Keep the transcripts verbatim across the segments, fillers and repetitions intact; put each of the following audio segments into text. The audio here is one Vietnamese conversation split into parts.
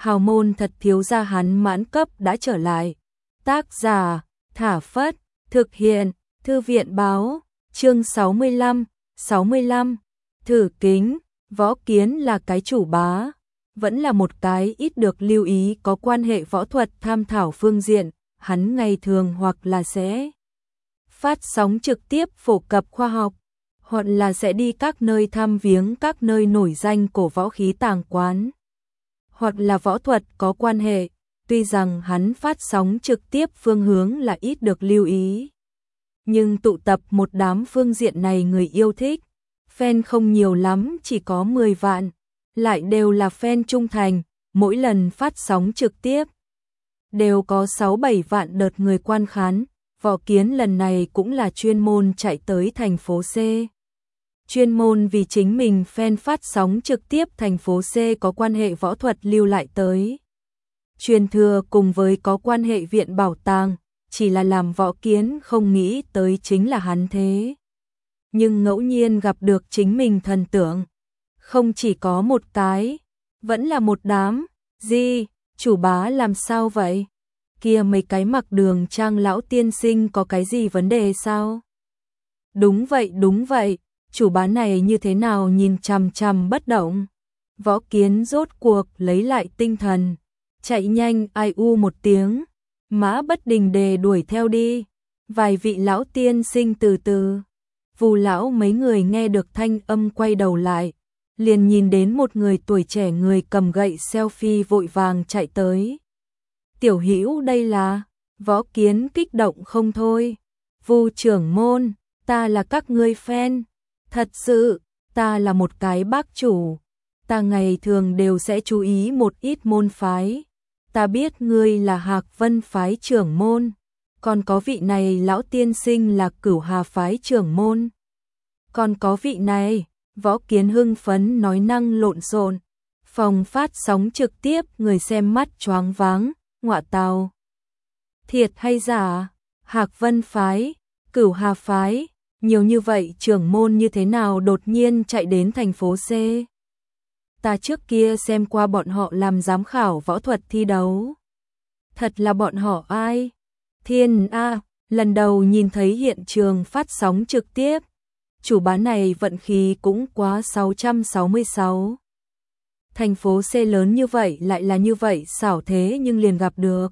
hào môn thật thiếu gia hắn mãn cấp đã trở lại. Tác giả, Thả Phất, thực hiện, Thư viện báo, chương sáu mươi lăm, sáu mươi lăm, thử kính, Võ Kiến là cái chủ bá, vẫn là một cái ít được lưu ý có quan hệ võ thuật tham thảo phương diện, hắn ngày thường hoặc là sẽ phát sóng trực tiếp phổ cập khoa học, hoặc là sẽ đi các nơi thăm viếng các nơi nổi danh cổ võ khí tàng quán, hoặc là võ thuật có quan hệ, tuy rằng hắn phát sóng trực tiếp phương hướng là ít được lưu ý. Nhưng tụ tập một đám phương diện này người yêu thích, fan không nhiều lắm, chỉ có mười vạn, lại đều là fan trung thành, mỗi lần phát sóng trực tiếp đều có sáu bảy vạn đợt người quan khán. Võ Kiến lần này cũng là chuyên môn chạy tới thành phố C. Chuyên môn vì chính mình fan phát sóng trực tiếp thành phố C có quan hệ võ thuật lưu lại tới. Truyền thừa cùng với có quan hệ viện bảo tàng, chỉ là làm Võ Kiến không nghĩ tới chính là hắn thế. Nhưng ngẫu nhiên gặp được chính mình thần tượng, không chỉ có một cái, vẫn là một đám. Gì, chủ bá làm sao vậy? Kia mấy cái mặc đường trang lão tiên sinh có cái gì vấn đề sao? Đúng vậy, đúng vậy, chủ bá này như thế nào nhìn chằm chằm bất động. Võ Kiến rốt cuộc lấy lại tinh thần, chạy nhanh ai u một tiếng, Mã Bất Đình Đề đuổi theo đi. Vài vị lão tiên sinh từ từ, Vù lão mấy người nghe được thanh âm quay đầu lại, liền nhìn đến một người tuổi trẻ người cầm gậy selfie vội vàng chạy tới. Tiểu Hữu đây là? Võ Kiến kích động không thôi. Vu trưởng môn, ta là các ngươi fan. Thật sự, ta là một cái bác chủ. Ta ngày thường đều sẽ chú ý một ít môn phái. Ta biết ngươi là Hạc Vân phái trưởng môn. Còn có vị này lão tiên sinh là Cửu Hà phái trưởng môn. Còn có vị này, Võ Kiến hưng phấn nói năng lộn xộn. Phòng phát sóng trực tiếp người xem mắt choáng váng. Ngọa tào, thiệt hay giả? Hạc Vân phái, Cửu Hà phái, nhiều như vậy trưởng môn như thế nào đột nhiên chạy đến thành phố C? Ta trước kia xem qua bọn họ làm giám khảo võ thuật thi đấu. Thật là bọn họ ai? Thiên A, lần đầu nhìn thấy hiện trường phát sóng trực tiếp. Chủ bá này vận khí cũng quá sáu trăm sáu mươi sáu. Thành phố C lớn như vậy lại là như vậy xảo thế nhưng liền gặp được.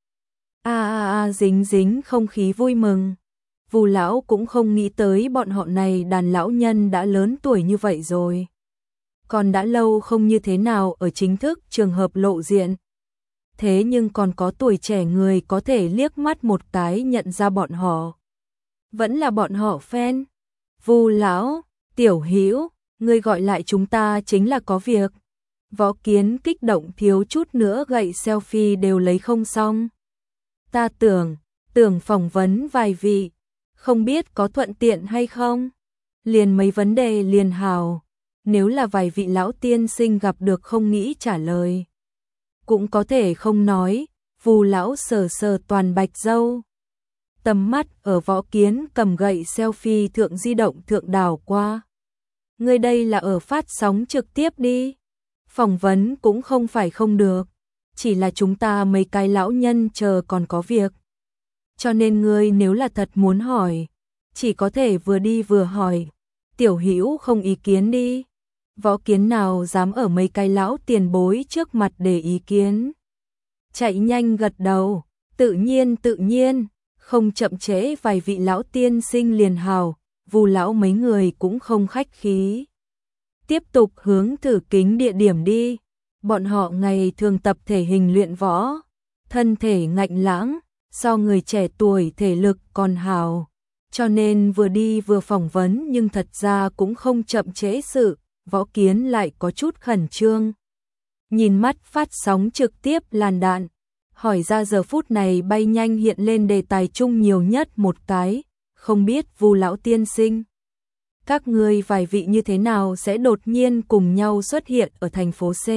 A a a dính dính không khí vui mừng. Vù lão cũng không nghĩ tới bọn họ này đàn lão nhân đã lớn tuổi như vậy rồi. Còn đã lâu không như thế nào ở chính thức trường hợp lộ diện. Thế nhưng còn có tuổi trẻ người có thể liếc mắt một cái nhận ra bọn họ. Vẫn là bọn họ fan. Vù lão, Tiểu Hữu, ngươi gọi lại chúng ta chính là có việc. Võ Kiến kích động thiếu chút nữa gậy selfie đều lấy không xong. Ta tưởng, tưởng phỏng vấn vài vị, không biết có thuận tiện hay không? Liền mấy vấn đề liền hào, nếu là vài vị lão tiên sinh gặp được không nghĩ trả lời. Cũng có thể không nói, Vù lão sờ sờ toàn bạch râu. Tầm mắt ở Võ Kiến cầm gậy selfie thượng di động thượng đảo qua. Ngươi đây là ở phát sóng trực tiếp đi. Phỏng vấn cũng không phải không được, chỉ là chúng ta mấy cái lão nhân chờ còn có việc. Cho nên ngươi nếu là thật muốn hỏi, chỉ có thể vừa đi vừa hỏi. Tiểu Hữu không ý kiến đi. Võ Kiến nào dám ở mấy cái lão tiền bối trước mặt để ý kiến. Chạy nhanh gật đầu, tự nhiên tự nhiên, không chậm trễ. Vài vị lão tiên sinh liền hào, Vù lão mấy người cũng không khách khí. Tiếp tục hướng thử kính địa điểm đi. Bọn họ ngày thường tập thể hình luyện võ, thân thể ngạnh lãng, so người trẻ tuổi thể lực còn hào. Cho nên vừa đi vừa phỏng vấn nhưng thật ra cũng không chậm trễ sự. Võ Kiến lại có chút khẩn trương. Nhìn mắt phát sóng trực tiếp làn đạn, hỏi ra giờ phút này bay nhanh hiện lên đề tài chung nhiều nhất một cái, không biết Vu lão tiên sinh, các ngươi vài vị như thế nào sẽ đột nhiên cùng nhau xuất hiện ở thành phố C?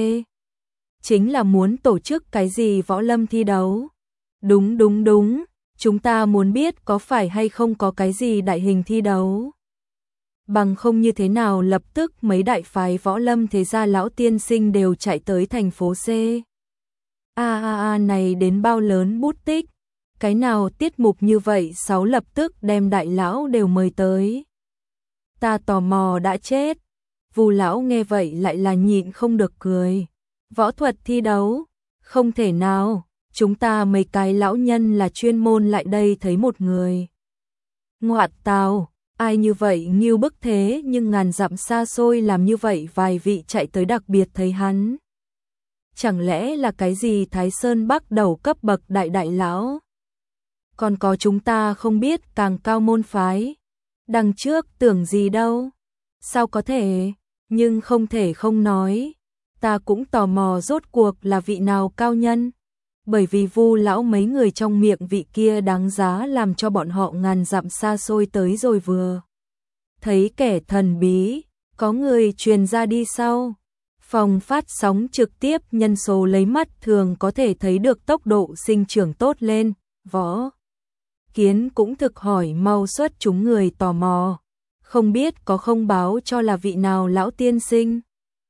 Chính là muốn tổ chức cái gì võ lâm thi đấu? Đúng đúng đúng, chúng ta muốn biết có phải hay không có cái gì đại hình thi đấu. Bằng không như thế nào lập tức mấy đại phái võ lâm thế gia lão tiên sinh đều chạy tới thành phố C. A a a này đến bao lớn bút tích, cái nào tiết mục như vậy sáu lập tức đem đại lão đều mời tới. Ta tò mò đã chết. Vu lão nghe vậy lại là nhịn không được cười. Võ thuật thi đấu? Không thể nào, chúng ta mấy cái lão nhân là chuyên môn lại đây thấy một người. Ngoạt tào, ai như vậy nghiêu bức thế nhưng ngàn dặm xa xôi làm như vậy vài vị chạy tới đặc biệt thấy hắn. Chẳng lẽ là cái gì Thái Sơn Bắc đầu cấp bậc đại đại lão? Còn có chúng ta không biết càng cao môn phái. Đằng trước tưởng gì đâu. Sao có thể, nhưng không thể không nói. Ta cũng tò mò rốt cuộc là vị nào cao nhân. Bởi vì Vu lão mấy người trong miệng vị kia đáng giá làm cho bọn họ ngàn dặm xa xôi tới rồi vừa. Thấy kẻ thần bí, có người truyền ra đi sau. Phòng phát sóng trực tiếp nhân số lấy mắt thường có thể thấy được tốc độ sinh trưởng tốt lên. Võ Kiến cũng thực hỏi mau xuất chúng người tò mò. Không biết có không báo cho là vị nào lão tiên sinh.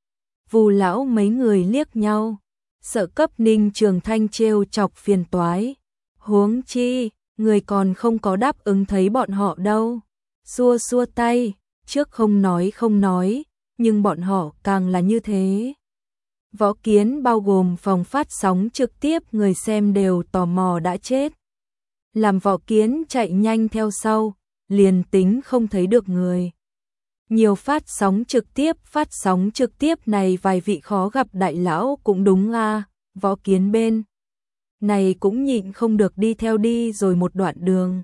Vu lão mấy người liếc nhau. Sợ cấp Ninh Trường Thanh trêu chọc phiền toái. Huống chi, người còn không có đáp ứng thấy bọn họ đâu. Xua xua tay, trước không nói không nói, nhưng bọn họ càng là như thế. Võ Kiến bao gồm phòng phát sóng trực tiếp người xem đều tò mò đã chết. Làm Võ Kiến chạy nhanh theo sau, liền tính không thấy được người. Nhiều phát sóng trực tiếp, phát sóng trực tiếp này vài vị khó gặp đại lão cũng đúng à, Võ Kiến bên này cũng nhịn không được đi theo đi rồi một đoạn đường.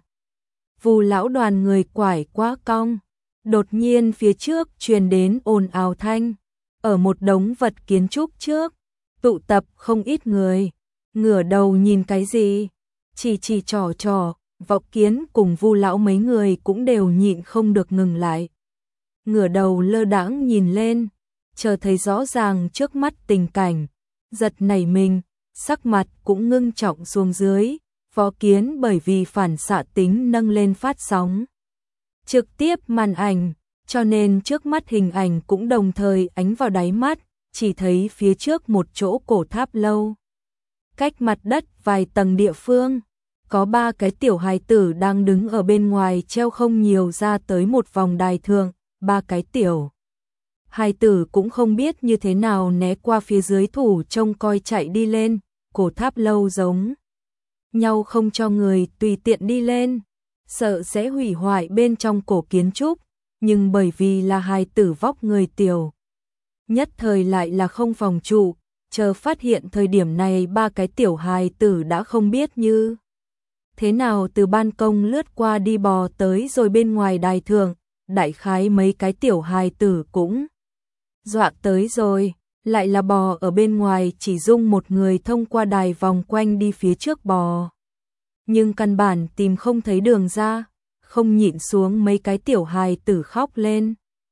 Vu lão đoàn người quải quá cong, đột nhiên phía trước truyền đến ồn ào thanh, ở một đống vật kiến trúc trước, tụ tập không ít người, ngửa đầu nhìn cái gì, chỉ chỉ trò trò, Võ Kiến cùng Vu lão mấy người cũng đều nhịn không được ngừng lại. Ngửa đầu lơ đãng nhìn lên, chờ thấy rõ ràng trước mắt tình cảnh, giật nảy mình, sắc mặt cũng ngưng trọng xuống dưới. Võ Kiến bởi vì phản xạ tính nâng lên phát sóng trực tiếp màn ảnh, cho nên trước mắt hình ảnh cũng đồng thời ánh vào đáy mắt, chỉ thấy phía trước một chỗ cổ tháp lâu. Cách mặt đất vài tầng địa phương, có ba cái tiểu hài tử đang đứng ở bên ngoài treo không nhiều ra tới một vòng đài thượng, ba cái tiểu hài tử cũng không biết như thế nào né qua phía dưới thủ trông coi chạy đi lên, cổ tháp lâu giống nhau không cho người tùy tiện đi lên, sợ sẽ hủy hoại bên trong cổ kiến trúc, nhưng bởi vì là hài tử vóc người tiểu, nhất thời lại là không phòng trụ, chờ phát hiện thời điểm này ba cái tiểu hài tử đã không biết như thế nào từ ban công lướt qua đi bò tới rồi bên ngoài đài thượng, đại khái mấy cái tiểu hài tử cũng dọa tới rồi. Lại là bò ở bên ngoài chỉ dung một người thông qua đài vòng quanh đi phía trước bò. Nhưng căn bản tìm không thấy đường ra, không nhịn xuống mấy cái tiểu hài tử khóc lên.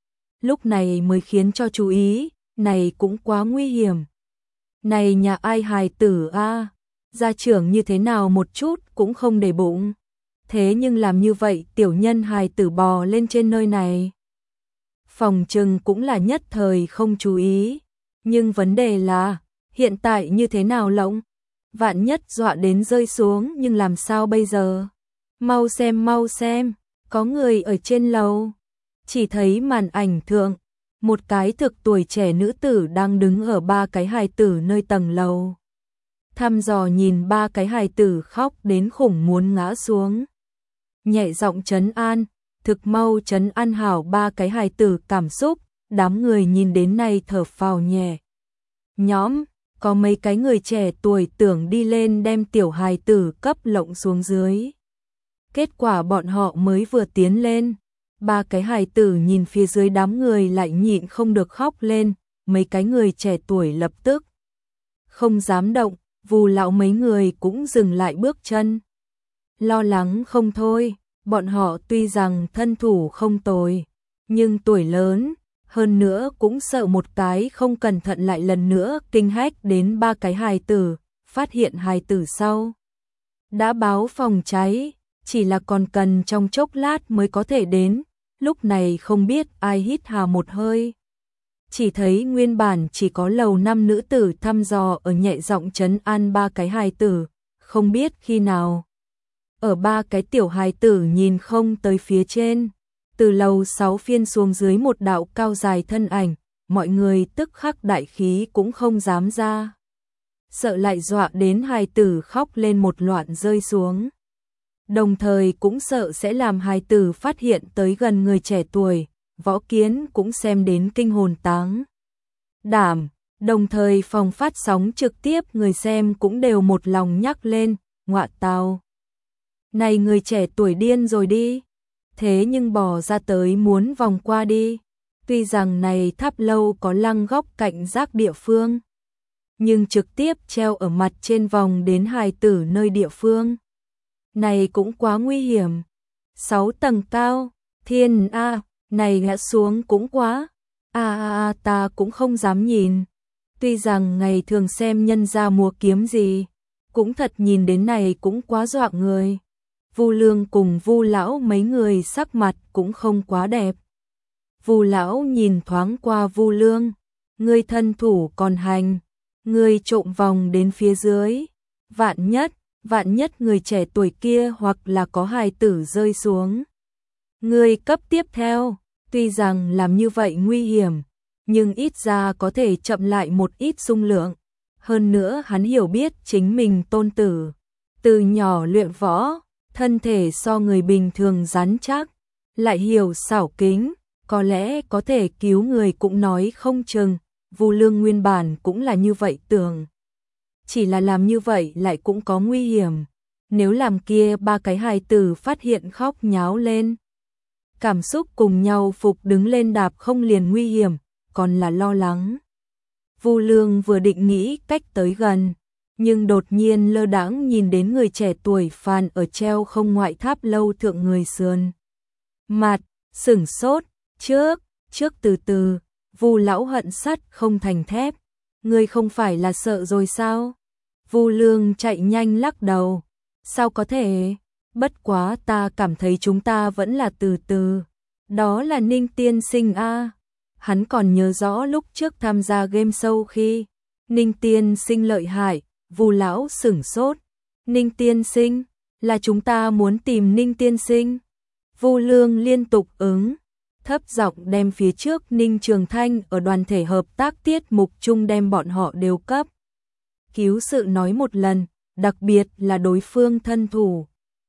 Lúc này mới khiến cho chú ý, này cũng quá nguy hiểm. Này nhà ai hài tử a, gia trưởng như thế nào một chút cũng không để bụng. Thế nhưng làm như vậy tiểu nhân hài tử bò lên trên nơi này. Phòng trừng cũng là nhất thời không chú ý. Nhưng vấn đề là, hiện tại như thế nào lộng? Vạn nhất dọa đến rơi xuống nhưng làm sao bây giờ? Mau xem mau xem, có người ở trên lầu. Chỉ thấy màn ảnh thượng, một cái thực tuổi trẻ nữ tử đang đứng ở ba cái hài tử nơi tầng lầu. Thăm dò nhìn ba cái hài tử khóc đến khủng muốn ngã xuống. Nhẹ giọng trấn an, thực mau trấn an hảo ba cái hài tử cảm xúc. Đám người nhìn đến nay thở phào nhẹ nhõm, có mấy cái người trẻ tuổi tưởng đi lên đem tiểu hài tử cấp lộng xuống dưới. Kết quả bọn họ mới vừa tiến lên, ba cái hài tử nhìn phía dưới đám người lại nhịn không được khóc lên, mấy cái người trẻ tuổi lập tức không dám động, Vu lão mấy người cũng dừng lại bước chân. Lo lắng không thôi, bọn họ tuy rằng thân thủ không tồi, nhưng tuổi lớn, hơn nữa cũng sợ một cái không cẩn thận lại lần nữa kinh hách đến ba cái hài tử, phát hiện hài tử sau. Đã báo phòng cháy, chỉ là còn cần trong chốc lát mới có thể đến, lúc này không biết ai hít hà một hơi. chỉ thấy nguyên bản chỉ có lầu năm nữ tử thăm dò ở nhẹ giọng trấn an ba cái hài tử, không biết khi nào. Ở ba cái tiểu hài tử nhìn không tới phía trên, từ lầu sáu phiên xuống dưới một đạo cao dài thân ảnh, mọi người tức khắc đại khí cũng không dám ra. Sợ lại dọa đến hài tử khóc lên một loạt rơi xuống. Đồng thời cũng sợ sẽ làm hài tử phát hiện tới gần người trẻ tuổi, Võ Kiến cũng xem đến kinh hồn táng đảm, đồng thời phòng phát sóng trực tiếp người xem cũng đều một lòng nhắc lên, ngọa tào. Này người trẻ tuổi điên rồi đi, thế nhưng bò ra tới muốn vòng qua đi, tuy rằng này tháp lâu có lăng góc cạnh rác địa phương, nhưng trực tiếp treo ở mặt trên vòng đến hài tử nơi địa phương. Này cũng quá nguy hiểm, sáu tầng cao, thiên a, này ngã xuống cũng quá, a a a ta cũng không dám nhìn. Tuy rằng ngày thường xem nhân gia múa kiếm gì, cũng thật nhìn đến này cũng quá dọa người. Vu Lương cùng Vu lão mấy người sắc mặt cũng không quá đẹp. Vu lão nhìn thoáng qua Vu Lương, ngươi thân thủ còn hành, ngươi trộm vòng đến phía dưới, vạn nhất, vạn nhất người trẻ tuổi kia hoặc là có hài tử rơi xuống. Ngươi cấp tiếp theo, tuy rằng làm như vậy nguy hiểm, nhưng ít ra có thể chậm lại một ít xung lượng. Hơn nữa hắn hiểu biết chính mình tôn tử, từ nhỏ luyện võ, thân thể so người bình thường rắn chắc, lại hiểu xảo kính, có lẽ có thể cứu người cũng nói không chừng. Vu Lương nguyên bản cũng là như vậy tưởng. Chỉ là làm như vậy lại cũng có nguy hiểm, nếu làm kia ba cái hài tử phát hiện khóc nháo lên. Cảm xúc cùng nhau phục đứng lên đạp không liền nguy hiểm, còn là lo lắng. Vu Lương vừa định nghĩ cách tới gần, nhưng đột nhiên lơ đãng nhìn đến người trẻ tuổi phàn ở treo không ngoại tháp lâu thượng người sườn. Mặt, sửng sốt, trước, trước từ từ, Vu lão hận sắt không thành thép, ngươi không phải là sợ rồi sao? Vu Lương chạy nhanh lắc đầu, sao có thể, bất quá ta cảm thấy chúng ta vẫn là từ từ, đó là Ninh tiên sinh a. Hắn còn nhớ rõ lúc trước tham gia game show khi Ninh tiên sinh lợi hại, Vu lão sửng sốt, Ninh tiên sinh, là chúng ta muốn tìm Ninh tiên sinh. Vu Lương liên tục ứng, thấp giọng đem phía trước Ninh Trường Thanh ở đoàn thể hợp tác tiết mục chung đem bọn họ đều cấp cứu sự nói một lần, đặc biệt là đối phương thân thủ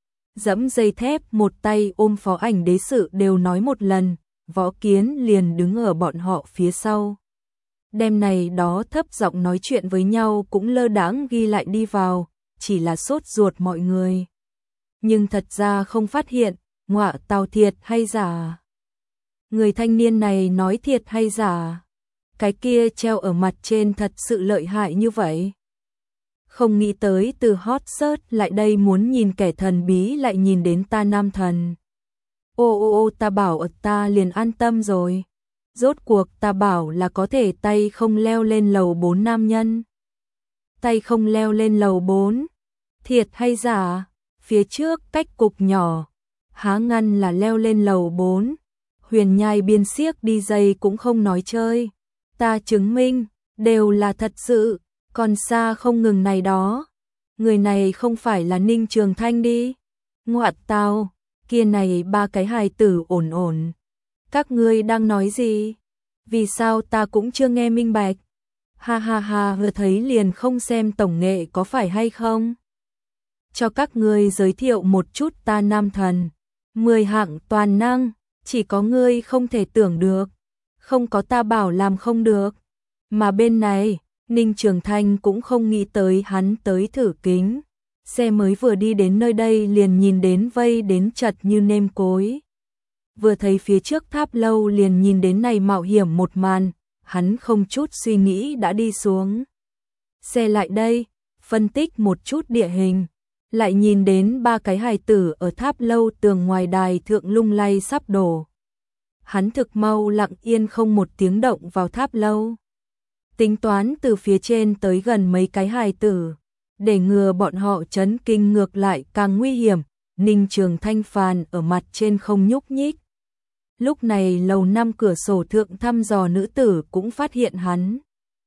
dẫm dây thép một tay ôm Phó Ảnh Đế sự đều nói một lần. Võ Kiến liền đứng ở bọn họ phía sau. Đêm này đó thấp giọng nói chuyện với nhau cũng lơ đãng ghi lại đi vào, chỉ là sốt ruột mọi người. Nhưng thật ra không phát hiện, ngọa tào thiệt hay giả. Người thanh niên này nói thiệt hay giả. Cái kia treo ở mặt trên thật sự lợi hại như vậy. Không nghĩ tới từ hot search lại đây muốn nhìn kẻ thần bí lại nhìn đến ta nam thần. Ô ô ô ta bảo ở ta liền an tâm rồi. Rốt cuộc ta bảo là có thể tay không leo lên lầu bốn nam nhân. Tay không leo lên lầu bốn. Thiệt hay giả? Phía trước cách cục nhỏ. Há ngăn là leo lên lầu bốn. Huyền nhai biên xiếc đi dây cũng không nói chơi. Ta chứng minh, đều là thật sự, còn xa không ngừng này đó. Người này không phải là Ninh Trường Thanh đi. Ngoạt tao. Kia này ba cái hài tử ổn ổn. Các ngươi đang nói gì? Vì sao ta cũng chưa nghe minh bạch? Ha ha ha, vừa thấy liền không xem tổng nghệ có phải hay không? Cho các ngươi giới thiệu một chút ta nam thần. Mười hạng toàn năng, chỉ có ngươi không thể tưởng được. Không có ta bảo làm không được. Mà bên này, Ninh Trường Thanh cũng không nghĩ tới hắn tới thử kính. Xe mới vừa đi đến nơi đây liền nhìn đến vây đến chật như nêm cối. Vừa thấy phía trước tháp lâu liền nhìn đến này mạo hiểm một màn, hắn không chút suy nghĩ đã đi xuống. Xe lại đây, phân tích một chút địa hình, lại nhìn đến ba cái hài tử ở tháp lâu tường ngoài đài thượng lung lay sắp đổ. Hắn thực mau lặng yên không một tiếng động vào tháp lâu. Tính toán từ phía trên tới gần mấy cái hài tử. Để ngừa bọn họ chấn kinh ngược lại càng nguy hiểm, Ninh Trường Thanh phàn ở mặt trên không nhúc nhích. Lúc này lầu năm cửa sổ thượng thăm dò nữ tử cũng phát hiện hắn.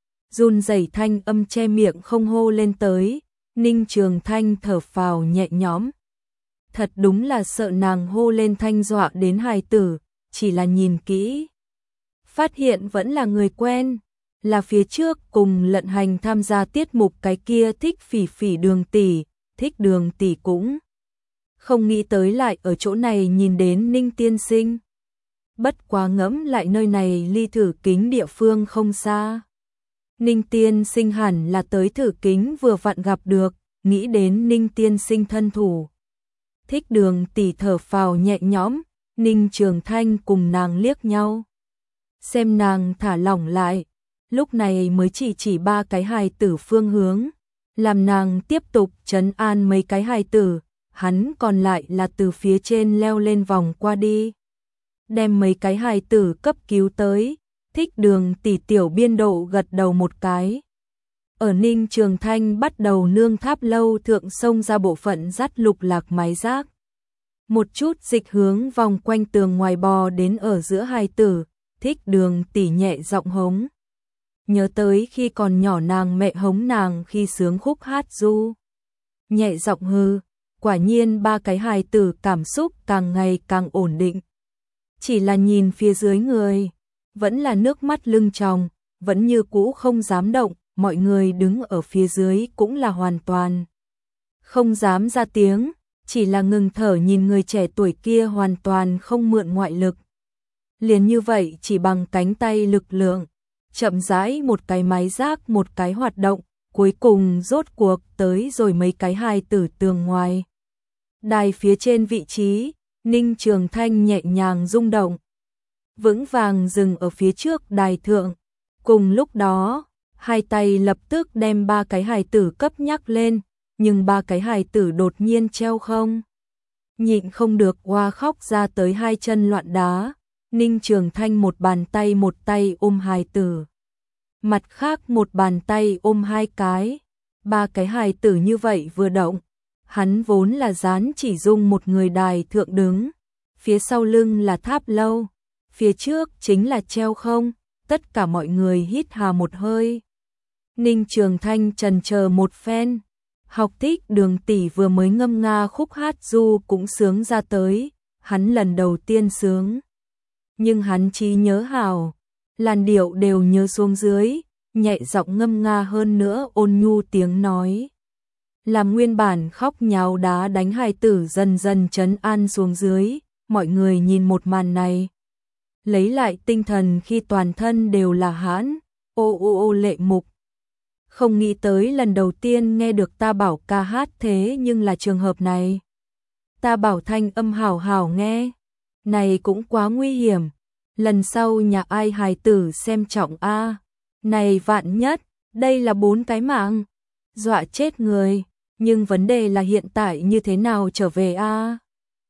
Run rẩy thanh âm che miệng không hô lên tới, Ninh Trường Thanh thở phào nhẹ nhõm. Thật đúng là sợ nàng hô lên thanh dọa đến hài tử, chỉ là nhìn kỹ. Phát hiện vẫn là người quen, là phía trước cùng Lận Hành tham gia tiết mục cái kia Thích Phỉ Phỉ Đường tỷ, Thích Đường tỷ cũng không nghĩ tới lại ở chỗ này nhìn đến Ninh tiên sinh. Bất quá ngẫm lại nơi này ly thử kính địa phương không xa. Ninh tiên sinh hẳn là tới thử kính vừa vặn gặp được, nghĩ đến Ninh tiên sinh thân thủ. Thích Đường tỷ thở phào nhẹ nhõm, Ninh Trường Thanh cùng nàng liếc nhau. Xem nàng thả lỏng lại, lúc này mới chỉ chỉ ba cái hài tử phương hướng, làm nàng tiếp tục trấn an mấy cái hài tử, hắn còn lại là từ phía trên leo lên vòng qua đi. Đem mấy cái hài tử cấp cứu tới, Thích Đường tỷ tiểu biên độ gật đầu một cái. Ở Ninh Trường Thanh bắt đầu nương tháp lâu thượng xông ra bộ phận dắt lục lạc mái rác. Một chút dịch hướng vòng quanh tường ngoài bò đến ở giữa hài tử, Thích Đường tỷ nhẹ giọng hống. Nhớ tới khi còn nhỏ nàng mẹ hống nàng khi sướng khúc hát du. Nhẹ giọng hư, quả nhiên ba cái hài tử cảm xúc càng ngày càng ổn định. Chỉ là nhìn phía dưới người, vẫn là nước mắt lưng tròng, vẫn như cũ không dám động, mọi người đứng ở phía dưới cũng là hoàn toàn không dám ra tiếng, chỉ là ngừng thở nhìn người trẻ tuổi kia hoàn toàn không mượn ngoại lực. Liền như vậy chỉ bằng cánh tay lực lượng, chậm rãi một cái máy rác một cái hoạt động, cuối cùng rốt cuộc tới rồi mấy cái hài tử tường ngoài. Đài phía trên vị trí, Ninh Trường Thanh nhẹ nhàng rung động, vững vàng dừng ở phía trước đài thượng. Cùng lúc đó, hai tay lập tức đem ba cái hài tử cấp nhắc lên, nhưng ba cái hài tử đột nhiên treo không. Nhịn không được oa khóc ra tới hai chân loạn đá, Ninh Trường Thanh một bàn tay một tay ôm hài tử. Mặt khác một bàn tay ôm hai cái, ba cái hài tử như vậy vừa động. Hắn vốn là dán chỉ dung một người đài thượng đứng, phía sau lưng là tháp lâu, phía trước chính là treo không, tất cả mọi người hít hà một hơi. Ninh Trường Thanh trần chờ một phen, học Thích Đường tỷ vừa mới ngâm nga khúc hát du cũng sướng ra tới, hắn lần đầu tiên sướng. Nhưng hắn trí nhớ hào, làn điệu đều nhớ xuống dưới, nhẹ giọng ngâm nga hơn nữa ôn nhu tiếng nói. Làm nguyên bản khóc nháo đá đánh hài tử dần dần trấn an xuống dưới, mọi người nhìn một màn này. Lấy lại tinh thần khi toàn thân đều là hãn, ô ô ô lệ mục. Không nghĩ tới lần đầu tiên nghe được ta bảo ca hát thế nhưng là trường hợp này. Ta bảo thanh âm hảo hảo nghe, này cũng quá nguy hiểm, lần sau nhà ai hài tử xem trọng a. Này vạn nhất, đây là bốn cái mạng, dọa chết người. Nhưng vấn đề là hiện tại như thế nào trở về a?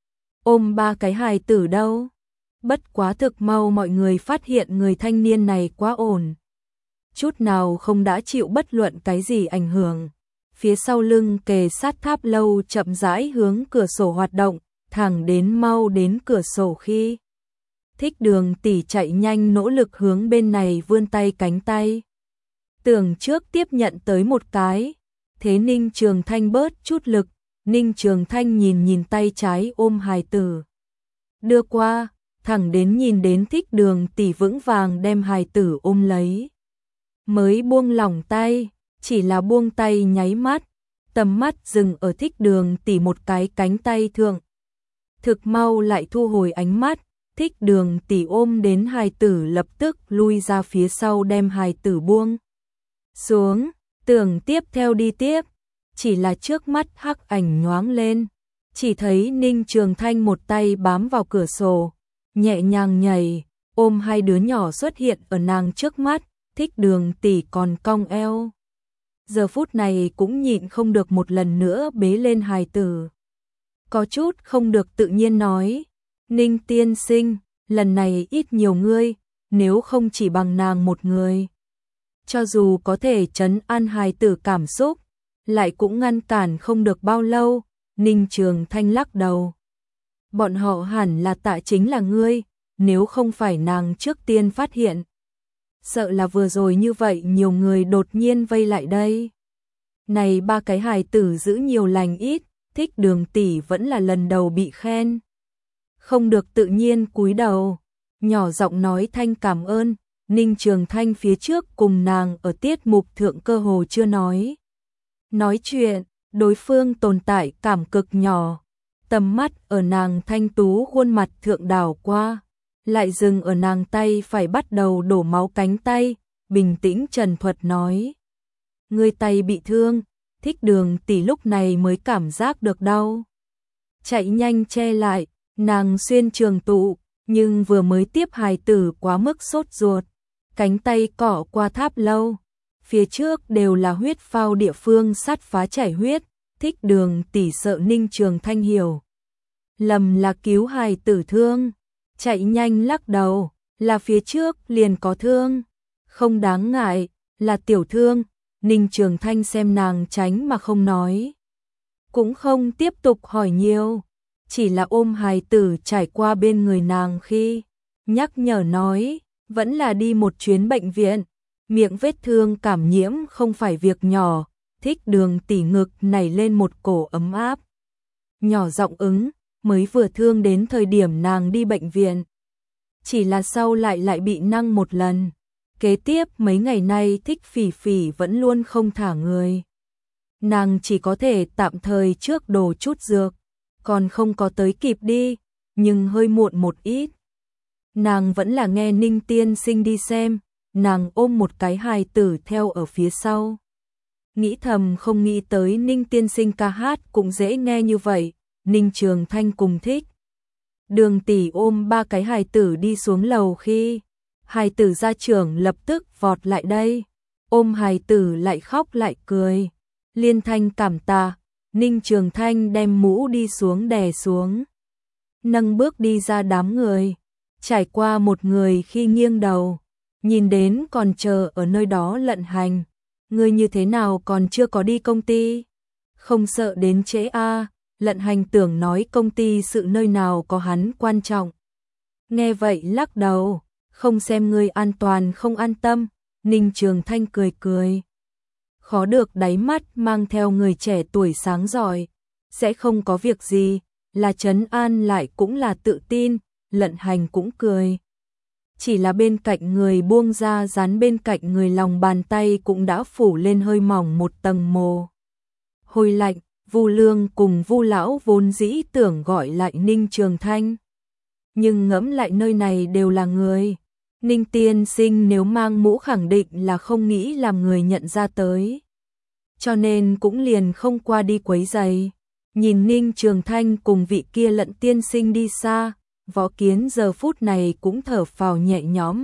Ôm ba cái hài tử đâu? Bất quá thực mau mọi người phát hiện người thanh niên này quá ổn. Chút nào không đã chịu bất luận cái gì ảnh hưởng. Phía sau lưng kề sát tháp lâu chậm rãi hướng cửa sổ hoạt động, thẳng đến mau đến cửa sổ khi. Thích Đường tỷ chạy nhanh nỗ lực hướng bên này vươn tay cánh tay. Tưởng trước tiếp nhận tới một cái. Thế Ninh Trường Thanh bớt chút lực, Ninh Trường Thanh nhìn nhìn tay trái ôm hài tử. Đưa qua, thẳng đến nhìn đến Thích Đường tỷ vững vàng đem hài tử ôm lấy. Mới buông lỏng tay, chỉ là buông tay nháy mắt, tầm mắt dừng ở Thích Đường tỷ một cái cánh tay thượng. Thực mau lại thu hồi ánh mắt, Thích Đường tỷ ôm đến hài tử lập tức lui ra phía sau đem hài tử buông xuống. Tưởng tiếp theo đi tiếp, chỉ là trước mắt hắc ảnh nhoáng lên, chỉ thấy Ninh Trường Thanh một tay bám vào cửa sổ, nhẹ nhàng nhảy, ôm hai đứa nhỏ xuất hiện ở nàng trước mắt, Thích Đường tỷ còn cong eo. Giờ phút này cũng nhịn không được một lần nữa bế lên hài tử. Có chút không được tự nhiên nói, Ninh tiên sinh, lần này ít nhiều ngươi, nếu không chỉ bằng nàng một người. Cho dù có thể trấn an hài tử cảm xúc, lại cũng ngăn cản không được bao lâu, Ninh Trường Thanh lắc đầu. Bọn họ hẳn là tạ chính là ngươi, nếu không phải nàng trước tiên phát hiện. Sợ là vừa rồi như vậy nhiều người đột nhiên vây lại đây. Này ba cái hài tử giữ nhiều lành ít, Thích Đường tỷ vẫn là lần đầu bị khen. Không được tự nhiên cúi đầu, nhỏ giọng nói thanh cảm ơn. Ninh Trường Thanh phía trước cùng nàng ở tiết mục thượng cơ hồ chưa nói. Nói chuyện, đối phương tồn tại cảm cực nhỏ. Tầm mắt ở nàng thanh tú khuôn mặt thượng đảo qua, lại dừng ở nàng tay phải bắt đầu đổ máu cánh tay, bình tĩnh trần thuật nói. Người tay bị thương, Thích Đường tỷ lúc này mới cảm giác được đau. Chạy nhanh che lại, nàng xuyên trường tụ, nhưng vừa mới tiếp hài tử quá mức sốt ruột. Cánh tay cọ qua tháp lâu, phía trước đều là huyết phao địa phương sắt phá chảy huyết, Thích Đường tỷ sợ Ninh Trường Thanh hiểu lầm là cứu hài tử thương, chạy nhanh lắc đầu, là phía trước liền có thương, không đáng ngại, là tiểu thương. Ninh Trường Thanh xem nàng tránh mà không nói, cũng không tiếp tục hỏi nhiều, chỉ là ôm hài tử trải qua bên người nàng khi nhắc nhở nói, vẫn là đi một chuyến bệnh viện, miệng vết thương cảm nhiễm không phải việc nhỏ. Thích Đường tỷ ngực nảy lên một cổ ấm áp, nhỏ giọng ứng, mới vừa thương đến thời điểm nàng đi bệnh viện, chỉ là sau lại lại bị năng một lần. Kế tiếp mấy ngày nay Thích Phỉ Phỉ vẫn luôn không thả người, nàng chỉ có thể tạm thời trước đổ chút dược, còn không có tới kịp đi, nhưng hơi muộn một ít. Nàng vẫn là nghe Ninh tiên sinh đi xem, nàng ôm một cái hài tử theo ở phía sau. Nghĩ thầm không nghĩ tới Ninh tiên sinh ca hát cũng dễ nghe như vậy. Ninh Trường Thanh cùng Thích Đường tỷ ôm ba cái hài tử đi xuống lầu khi hài tử gia trưởng lập tức vọt lại đây, ôm hài tử lại khóc lại cười, liên thanh cảm tạ. Ninh Trường Thanh đem mũ đi xuống đè xuống, nâng bước đi ra đám người, trải qua một người khi nghiêng đầu, nhìn đến còn chờ ở nơi đó Lận Hành. Ngươi như thế nào còn chưa có đi công ty? Không sợ đến trễ a? À? Lận Hành tưởng nói công ty sự nơi nào có hắn quan trọng. Nghe vậy lắc đầu, không xem ngươi an toàn không an tâm. Ninh Trường Thanh cười cười, khó được đáy mắt mang theo người trẻ tuổi sáng giỏi, sẽ không có việc gì, là trấn an lại cũng là tự tin. Lận Hành cũng cười, chỉ là bên cạnh người buông ra dán bên cạnh người lòng bàn tay cũng đã phủ lên hơi mỏng một tầng mồ hôi lạnh. Vu Lương cùng Vu lão vốn dĩ tưởng gọi lại Ninh Trường Thanh, nhưng ngẫm lại nơi này đều là người, Ninh tiên sinh nếu mang mũ khẳng định là không nghĩ làm người nhận ra tới, cho nên cũng liền không qua đi quấy giày. Nhìn Ninh Trường Thanh cùng vị kia Lận tiên sinh đi xa, Võ Kiến giờ phút này cũng thở phào nhẹ nhõm.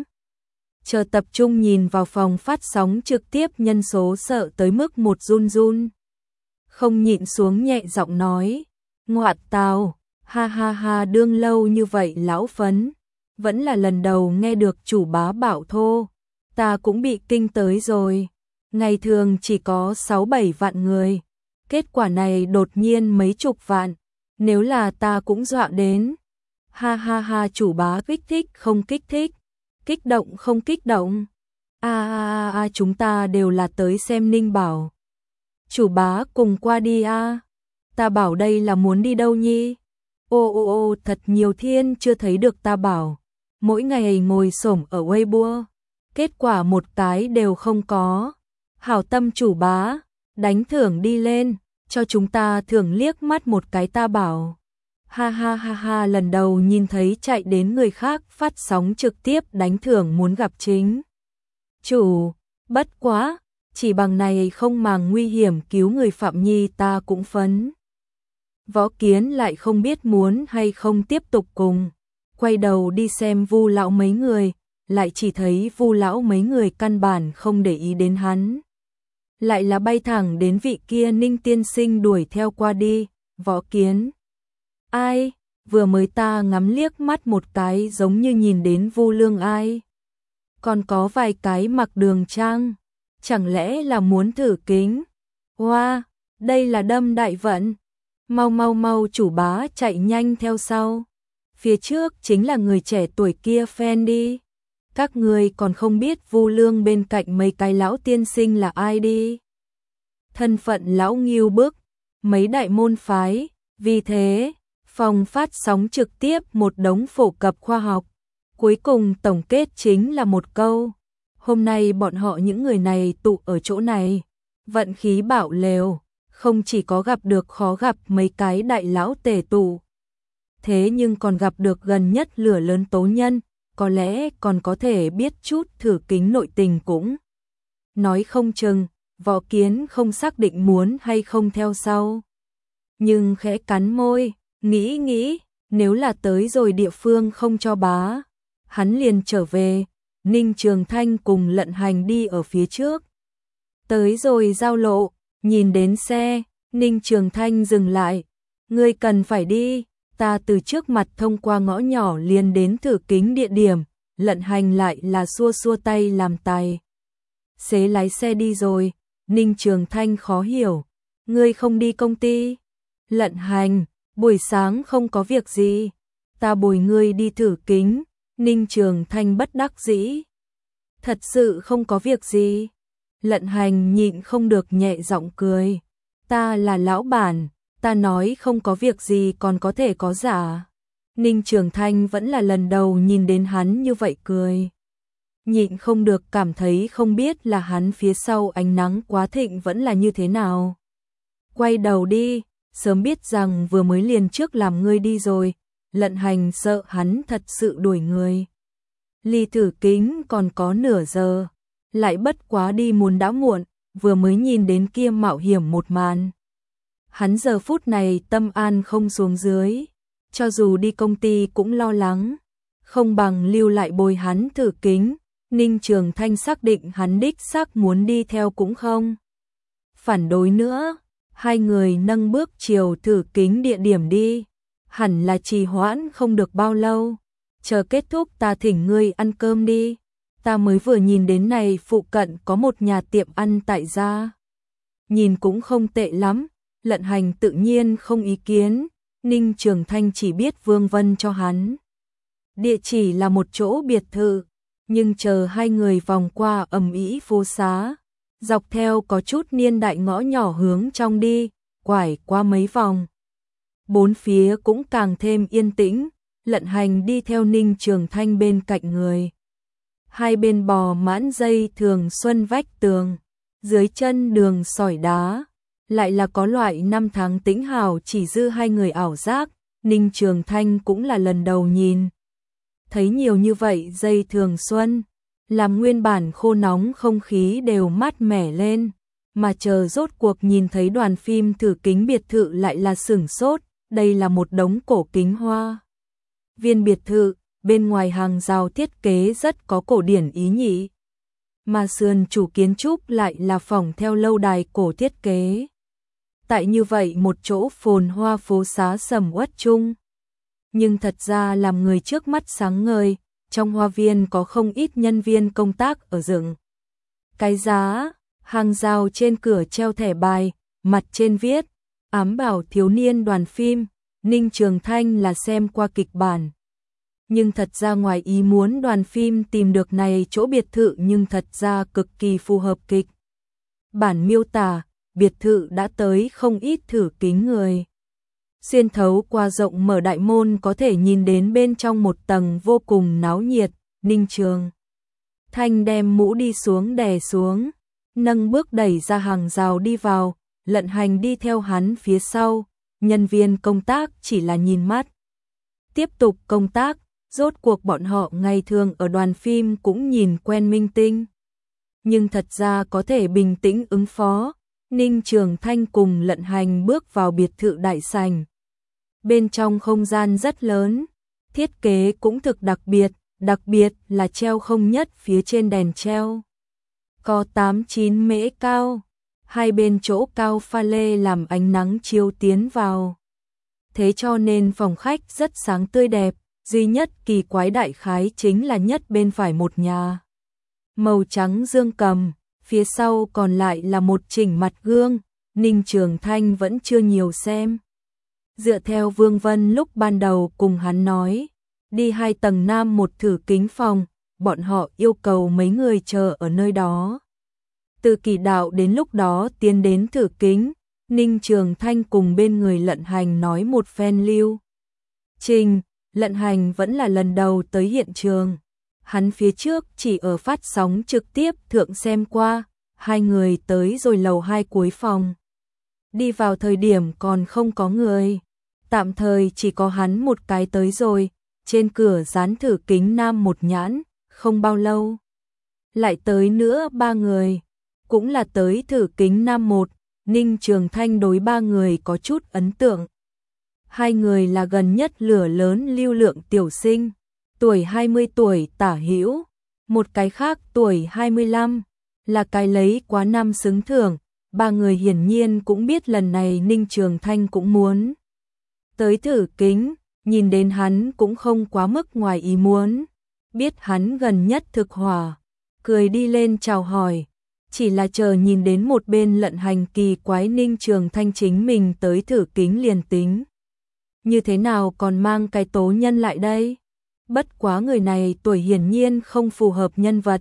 Chờ tập trung nhìn vào phòng phát sóng trực tiếp, nhân số sợ tới mức một run run. Không nhịn xuống nhẹ giọng nói, ngoạn tào, ha ha ha, đương lâu như vậy lão phấn, vẫn là lần đầu nghe được chủ bá bảo thô, ta cũng bị kinh tới rồi. Ngày thường chỉ có sáu bảy vạn người, kết quả này đột nhiên mấy chục vạn, nếu là ta cũng dọa đến. Ha ha ha, chủ bá kích thích không kích thích, kích động không kích động. A a a, chúng ta đều là tới xem Ninh bảo. Chủ bá cùng qua đi a. Ta bảo đây là muốn đi đâu nhi? Ô ô ô, thật nhiều thiên chưa thấy được ta bảo. Mỗi ngày ngồi xổm ở Weibo, kết quả một cái đều không có. Hảo tâm chủ bá, đánh thưởng đi lên, cho chúng ta thưởng liếc mắt một cái ta bảo. Ha ha ha ha, lần đầu nhìn thấy chạy đến người khác phát sóng trực tiếp đánh thưởng muốn gặp chính chủ, bất quá, chỉ bằng này không màng nguy hiểm cứu người phạm nhi ta cũng phấn. Võ Kiến lại không biết muốn hay không tiếp tục cùng, quay đầu đi xem Vu lão mấy người, lại chỉ thấy Vu lão mấy người căn bản không để ý đến hắn. Lại là bay thẳng đến vị kia Ninh tiên sinh đuổi theo qua đi. Võ Kiến, ai, vừa mới ta ngắm liếc mắt một cái giống như nhìn đến Vu Lương ai. Còn có vài cái mặc đường trang, chẳng lẽ là muốn thử kính. Wow, đây là đâm đại vận. Mau mau mau, chủ bá chạy nhanh theo sau. phía trước chính là người trẻ tuổi kia fan đi. Các người còn không biết Vu Lương bên cạnh mấy cái lão tiên sinh là ai đi. Thân phận lão nghiêu bức, mấy đại môn phái, vì thế, phòng phát sóng trực tiếp một đống phổ cập khoa học. Cuối cùng tổng kết chính là một câu. Hôm nay bọn họ những người này tụ ở chỗ này. Vận khí bảo lều, không chỉ có gặp được khó gặp mấy cái đại lão tề tụ. Thế nhưng còn gặp được gần nhất lửa lớn tố nhân, có lẽ còn có thể biết chút thử kính nội tình cũng. Nói không chừng, Võ Kiến không xác định muốn hay không theo sau. Nhưng khẽ cắn môi, nghĩ nghĩ, nếu là tới rồi địa phương không cho bá. Hắn liền trở về, Ninh Trường Thanh cùng Lận Hành đi ở phía trước. Tới rồi giao lộ, nhìn đến xe, Ninh Trường Thanh dừng lại. Ngươi cần phải đi, ta từ trước mặt thông qua ngõ nhỏ liền đến thử kính địa điểm. Lận Hành lại là xua xua tay làm tài xế lái xe đi rồi. Ninh Trường Thanh khó hiểu, ngươi không đi công ty? Lận Hành, buổi sáng không có việc gì, ta bồi ngươi đi thử kính. Ninh Trường Thanh bất đắc dĩ, thật sự không có việc gì. Lận Hành nhịn không được nhẹ giọng cười, ta là lão bản, ta nói không có việc gì còn có thể có giả. Ninh Trường Thanh vẫn là lần đầu nhìn đến hắn như vậy cười. Nhịn không được cảm thấy không biết là hắn phía sau ánh nắng quá thịnh vẫn là như thế nào. Quay đầu đi, sớm biết rằng vừa mới liền trước làm ngươi đi rồi. Lận Hành sợ hắn thật sự đuổi người. Ly thử kính còn có nửa giờ, lại bất quá đi muốn đã muộn, vừa mới nhìn đến kia mạo hiểm một màn. Hắn giờ phút này tâm an không xuống dưới, cho dù đi công ty cũng lo lắng, không bằng lưu lại bồi hắn thử kính. Ninh Trường Thanh xác định hắn đích xác muốn đi theo cũng không phản đối nữa, hai người nâng bước chiều thử kính địa điểm đi. Hẳn là trì hoãn không được bao lâu, chờ kết thúc ta thỉnh ngươi ăn cơm đi. Ta mới vừa nhìn đến này phụ cận có một nhà tiệm ăn tại gia, nhìn cũng không tệ lắm. Lận Hành tự nhiên không ý kiến, Ninh Trường Thanh chỉ biết Vương Vân cho hắn địa chỉ là một chỗ biệt thự, nhưng chờ hai người vòng qua ầm ĩ phố xá, dọc theo có chút niên đại ngõ nhỏ hướng trong đi, quải qua mấy vòng. Bốn phía cũng càng thêm yên tĩnh, Lận Hành đi theo Ninh Trường Thanh bên cạnh người. Hai bên bò mãn dây thường xuân vách tường, dưới chân đường sỏi đá, lại là có loại năm tháng tĩnh hào chỉ dư hai người ảo giác. Ninh Trường Thanh cũng là lần đầu nhìn thấy nhiều như vậy dây thường xuân, làm nguyên bản khô nóng không khí đều mát mẻ lên, mà chờ rốt cuộc nhìn thấy đoàn phim thử kính biệt thự lại là sửng sốt. Đây là một đống cổ kính hoa viên biệt thự, bên ngoài hàng rào thiết kế rất có cổ điển ý nhị, mà sườn chủ kiến trúc lại là phỏng theo lâu đài cổ thiết kế. Tại như vậy một chỗ phồn hoa phố xá sầm uất chung, nhưng thật ra làm người trước mắt sáng ngời. Trong hoa viên có không ít nhân viên công tác ở dựng cái giá, hàng rào trên cửa treo thẻ bài, mặt trên viết ám bảo thiếu niên đoàn phim. Ninh Trường Thanh là xem qua kịch bản, nhưng thật ra ngoài ý muốn đoàn phim tìm được này chỗ biệt thự, nhưng thật ra cực kỳ phù hợp kịch bản miêu tả. Biệt thự đã tới không ít thử kính người. Xuyên thấu qua rộng mở đại môn có thể nhìn đến bên trong một tầng vô cùng náo nhiệt. Ninh Trường Thanh đem mũ đi xuống đè xuống, nâng bước đẩy ra hàng rào đi vào. Lận Hành đi theo hắn phía sau, nhân viên công tác chỉ là nhìn mắt, tiếp tục công tác. Rốt cuộc bọn họ ngày thường ở đoàn phim cũng nhìn quen minh tinh, nhưng thật ra có thể bình tĩnh ứng phó. Ninh Trường Thanh cùng Lận Hành bước vào biệt thự đại sảnh. Bên trong không gian rất lớn, thiết kế cũng thực đặc biệt, đặc biệt là treo không nhất phía trên đèn treo. Có tám chín mễ cao, hai bên chỗ cao pha lê làm ánh nắng chiếu tiến vào. Thế cho nên phòng khách rất sáng tươi đẹp, duy nhất kỳ quái đại khái chính là nhất bên phải một nhà màu trắng dương cầm, phía sau còn lại là một chỉnh mặt gương. Ninh Trường Thanh vẫn chưa nhiều xem Dựa theo Vương Vân lúc ban đầu cùng hắn nói, đi hai tầng nam một thử kính phòng, bọn họ yêu cầu mấy người chờ ở nơi đó. Từ Kỳ Đạo đến lúc đó tiến đến thử kính, Ninh Trường Thanh cùng bên người Lận Hành nói một phen lưu trình. Lận Hành vẫn là lần đầu tới hiện trường. Hắn phía trước chỉ ở phát sóng trực tiếp thượng xem qua, hai người tới rồi lầu hai cuối phòng. Đi vào thời điểm còn không có người, tạm thời chỉ có hắn một cái tới rồi, trên cửa dán thử kính nam một nhãn, không bao lâu. Lại tới nữa ba người, cũng là tới thử kính nam một, Ninh Trường Thanh đối ba người có chút ấn tượng. Hai người là gần nhất lửa lớn lưu lượng tiểu sinh, tuổi hai mươi tuổi tả hữu, một cái khác tuổi hai mươi lăm, là cái lấy quá năm xứng thưởng. Ba người hiển nhiên cũng biết lần này Ninh Trường Thanh cũng muốn tới thử kính, nhìn đến hắn cũng không quá mức ngoài ý muốn, biết hắn gần nhất thực hòa, cười đi lên chào hỏi, chỉ là chờ nhìn đến một bên Lận Hành kỳ quái Ninh Trường Thanh chính mình tới thử kính liền tính. Như thế nào còn mang cái tố nhân lại đây? Bất quá người này tuổi hiển nhiên không phù hợp nhân vật.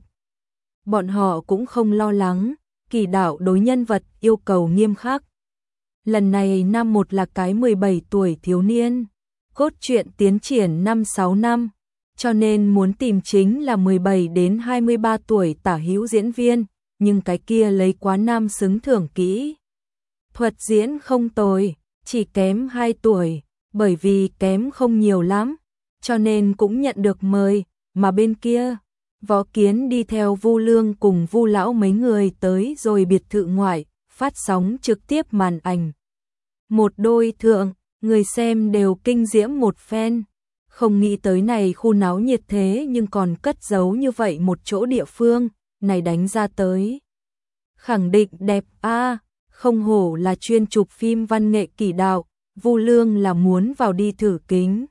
Bọn họ cũng không lo lắng, Kỳ Đạo đối nhân vật yêu cầu nghiêm khắc. Lần này năm một là cái mười bảy tuổi thiếu niên, cốt truyện tiến triển năm sáu năm, cho nên muốn tìm chính là mười bảy đến hai mươi ba tuổi tả hữu diễn viên, nhưng cái kia lấy quá nam xứng thưởng kỹ. Thuật diễn không tồi, chỉ kém hai tuổi, bởi vì kém không nhiều lắm, cho nên cũng nhận được mời, mà bên kia, Võ Kiến đi theo Vu Lương cùng Vu lão mấy người tới rồi biệt thự ngoại, phát sóng trực tiếp màn ảnh. Một đôi thượng, người xem đều kinh diễm một phen, không nghĩ tới này khu náo nhiệt thế nhưng còn cất giấu như vậy một chỗ địa phương, này đánh ra tới. Khẳng định đẹp a, không hổ là chuyên chụp phim văn nghệ Kỳ Đạo, Vu Lương là muốn vào đi thử kính.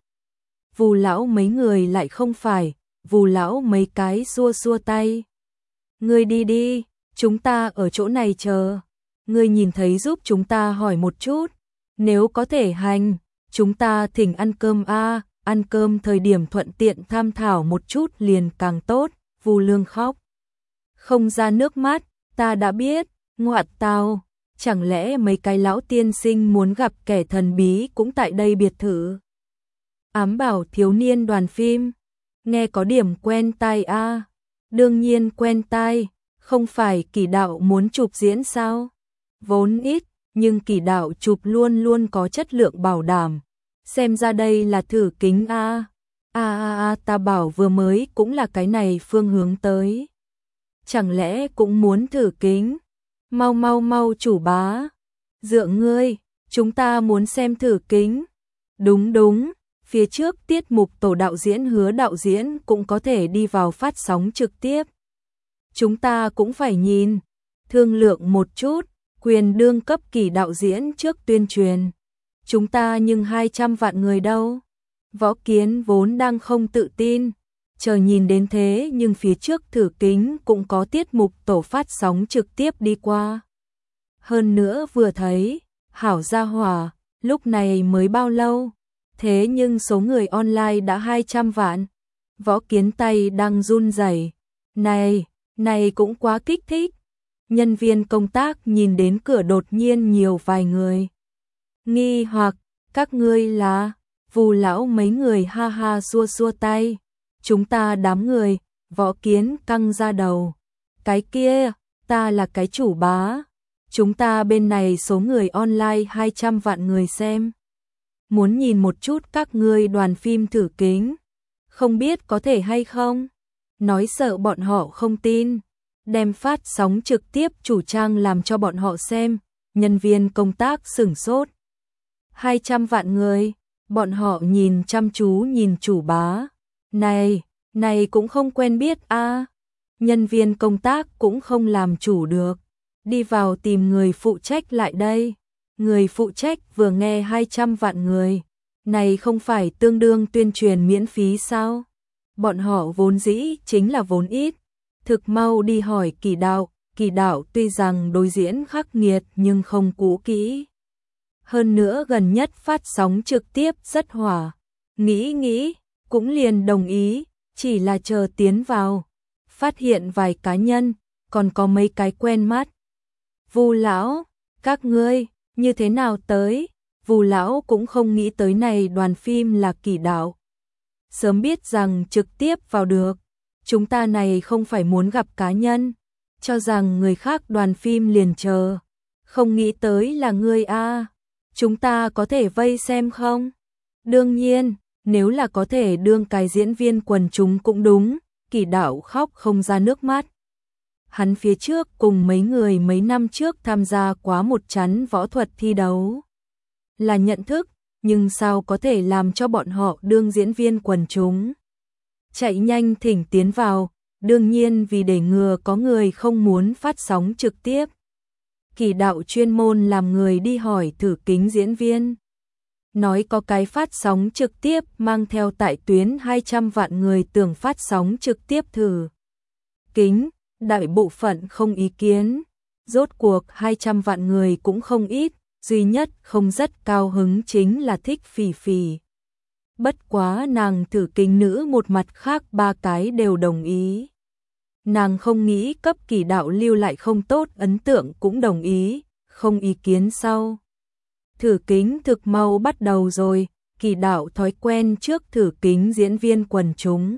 Vu lão mấy người lại không phải, Vu lão mấy cái xua xua tay. Ngươi đi đi, chúng ta ở chỗ này chờ. Ngươi nhìn thấy giúp chúng ta hỏi một chút, nếu có thể hành, chúng ta thỉnh ăn cơm a, ăn cơm thời điểm thuận tiện tham thảo một chút liền càng tốt. Vu Lương khóc không ra nước mắt, ta đã biết, ngoại tao, chẳng lẽ mấy cái lão tiên sinh muốn gặp kẻ thần bí cũng tại đây biệt thự? Ám bảo thiếu niên đoàn phim, nghe có điểm quen tai a. Đương nhiên quen tai, không phải Kỳ Đạo muốn chụp diễn sao? Vốn ít, nhưng Kỳ Đạo chụp luôn luôn có chất lượng bảo đảm. Xem ra đây là thử kính a. A a a, ta bảo vừa mới cũng là cái này phương hướng tới. Chẳng lẽ cũng muốn thử kính? Mau mau mau chủ bá, dựa ngươi, chúng ta muốn xem thử kính. Đúng đúng, phía trước tiết mục tổ đạo diễn Hứa đạo diễn cũng có thể đi vào phát sóng trực tiếp. Chúng ta cũng phải nhìn, thương lượng một chút, quyền đương cấp Kỳ đạo diễn trước tuyên truyền. Chúng ta nhưng hai trăm vạn người đâu. Võ Kiến vốn đang không tự tin, chờ nhìn đến thế nhưng phía trước thử kính cũng có tiết mục tổ phát sóng trực tiếp đi qua. Hơn nữa vừa thấy, hảo gia hỏa, lúc này mới bao lâu, thế nhưng số người online đã hai trăm vạn. Võ Kiến tay đang run rẩy. Này, này cũng quá kích thích. Nhân viên công tác nhìn đến cửa đột nhiên nhiều vài người. Nghi hoặc, các ngươi là? Vu lão mấy người ha ha xua xua tay. Chúng ta đám người, Võ Kiến căng ra đầu. Cái kia, ta là cái chủ bá. Chúng ta bên này số người online hai trăm vạn người xem. Muốn nhìn một chút các ngươi đoàn phim thử kính. Không biết có thể hay không? Nói sợ bọn họ không tin. Đem phát sóng trực tiếp chủ trang làm cho bọn họ xem. Nhân viên công tác sửng sốt. hai trăm vạn người. Bọn họ nhìn chăm chú nhìn chủ bá. Này, này cũng không quen biết a. À. Nhân viên công tác cũng không làm chủ được. Đi vào tìm người phụ trách lại đây. Người phụ trách vừa nghe hai trăm vạn người. Này không phải tương đương tuyên truyền miễn phí sao? Bọn họ vốn dĩ chính là vốn ít. Thực mau đi hỏi Kỳ Đạo. Kỳ Đạo tuy rằng đối diễn khắc nghiệt nhưng không cũ kỹ. Hơn nữa gần nhất phát sóng trực tiếp rất hỏa. Nghĩ nghĩ, cũng liền đồng ý, chỉ là chờ tiến vào. Phát hiện vài cá nhân, còn có mấy cái quen mắt. Vu lão, các ngươi, như thế nào tới? Vu lão cũng không nghĩ tới này đoàn phim là Kỷ Đạo. Sớm biết rằng trực tiếp vào được, chúng ta này không phải muốn gặp cá nhân, cho rằng người khác đoàn phim liền chờ. Không nghĩ tới là ngươi a, chúng ta có thể vây xem không? Đương nhiên, nếu là có thể đương cái diễn viên quần chúng cũng đúng. Kỷ Đạo khóc không ra nước mắt. Hắn phía trước cùng mấy người mấy năm trước tham gia quá một chắn võ thuật thi đấu. Là nhận thức, nhưng sao có thể làm cho bọn họ đương diễn viên quần chúng. Chạy nhanh thỉnh tiến vào, đương nhiên vì để ngừa có người không muốn phát sóng trực tiếp. Kỷ Đạo chuyên môn làm người đi hỏi thử kính diễn viên. Nói có cái phát sóng trực tiếp mang theo tại tuyến hai trăm vạn người tưởng phát sóng trực tiếp thử kính, đại bộ phận không ý kiến. Rốt cuộc hai trăm vạn người cũng không ít, duy nhất không rất cao hứng chính là Thích Phỉ Phỉ. Bất quá nàng thử kính nữ một mặt khác ba cái đều đồng ý. Nàng không nghĩ cấp Kỷ Đạo lưu lại không tốt ấn tượng cũng đồng ý, không ý kiến sau. Thử kính thực mau bắt đầu rồi, Kỷ Đạo thói quen trước thử kính diễn viên quần chúng.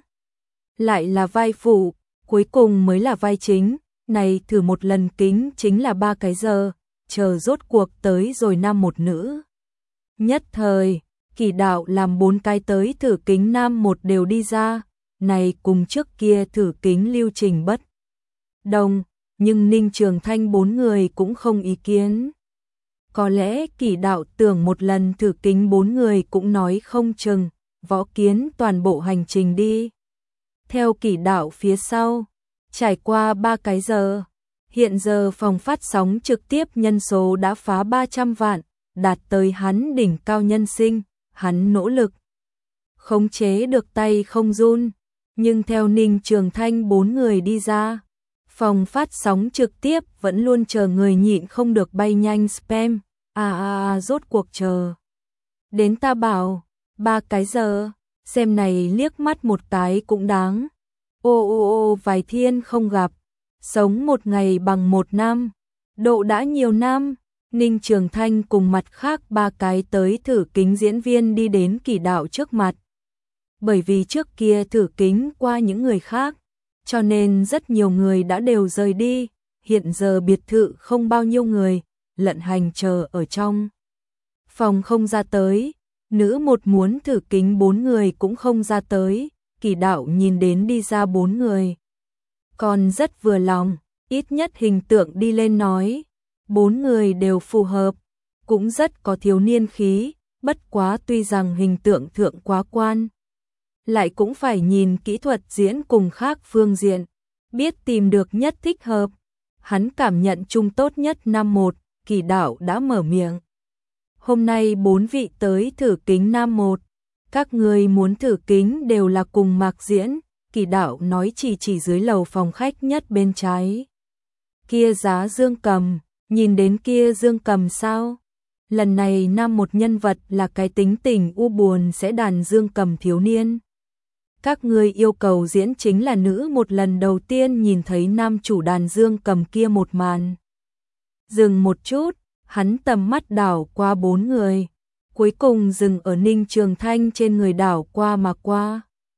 Lại là vai phụ, cuối cùng mới là vai chính, này thử một lần kính chính là ba cái giờ, chờ rốt cuộc tới rồi nam một nữ. Nhất thời, Kỷ Đạo làm bốn cái tới thử kính nam một đều đi ra, này cùng trước kia thử kính lưu trình bất đồng, nhưng Ninh Trường Thanh bốn người cũng không ý kiến. Có lẽ Kỷ Đạo tưởng một lần thử kính bốn người cũng nói không chừng, Võ Kiến toàn bộ hành trình đi. Theo Kỷ Đạo phía sau, trải qua ba cái giờ, hiện giờ phòng phát sóng trực tiếp nhân số đã phá ba trăm vạn, đạt tới hắn đỉnh cao nhân sinh, hắn nỗ lực khống chế được tay không run, nhưng theo Ninh Trường Thanh bốn người đi ra, phòng phát sóng trực tiếp vẫn luôn chờ người nhịn không được bay nhanh spam, à à à rốt cuộc chờ. Đến ta bảo, ba cái giờ, xem này liếc mắt một cái cũng đáng. Ô ô ô vài thiên không gặp, sống một ngày bằng một năm, độ đã nhiều năm. Ninh Trường Thanh cùng mặt khác ba cái tới thử kính diễn viên đi đến Kỷ Đạo trước mặt. Bởi vì trước kia thử kính qua những người khác, cho nên rất nhiều người đã đều rời đi, hiện giờ biệt thự không bao nhiêu người, lận hành chờ ở trong. Phòng không ra tới, nữ một muốn thử kính bốn người cũng không ra tới, Kỷ Đạo nhìn đến đi ra bốn người. Còn rất vừa lòng, ít nhất hình tượng đi lên nói. Bốn người đều phù hợp, cũng rất có thiếu niên khí, bất quá tuy rằng hình tượng thượng quá quan. Lại cũng phải nhìn kỹ thuật diễn cùng khác phương diện, biết tìm được nhất thích hợp. Hắn cảm nhận chung tốt nhất năm một, Kỷ Đạo đã mở miệng. Hôm nay bốn vị tới thử kính nam một, các người muốn thử kính đều là cùng Mạc diễn, Kỷ Đạo nói chỉ chỉ dưới lầu phòng khách nhất bên trái. Kia giá Dương Cầm. Nhìn đến kia Dương Cầm sao? Lần này nam một nhân vật là cái tính tình u buồn sẽ đàn Dương Cầm thiếu niên. Các người yêu cầu diễn chính là nữ một lần đầu tiên nhìn thấy nam chủ đàn Dương Cầm kia một màn. Dừng một chút, hắn tầm mắt đảo qua bốn người, cuối cùng dừng ở Ninh Trường Thanh trên người đảo qua mà qua.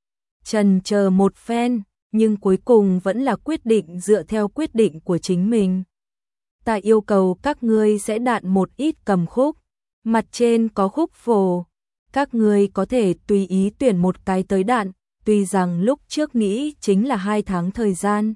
Trần chờ một phen, nhưng cuối cùng vẫn là quyết định dựa theo quyết định của chính mình. Ta yêu cầu các ngươi sẽ đạn một ít cầm khúc, mặt trên có khúc phổ, các ngươi có thể tùy ý tuyển một cái tới đạn, tuy rằng lúc trước nghĩ chính là hai tháng thời gian.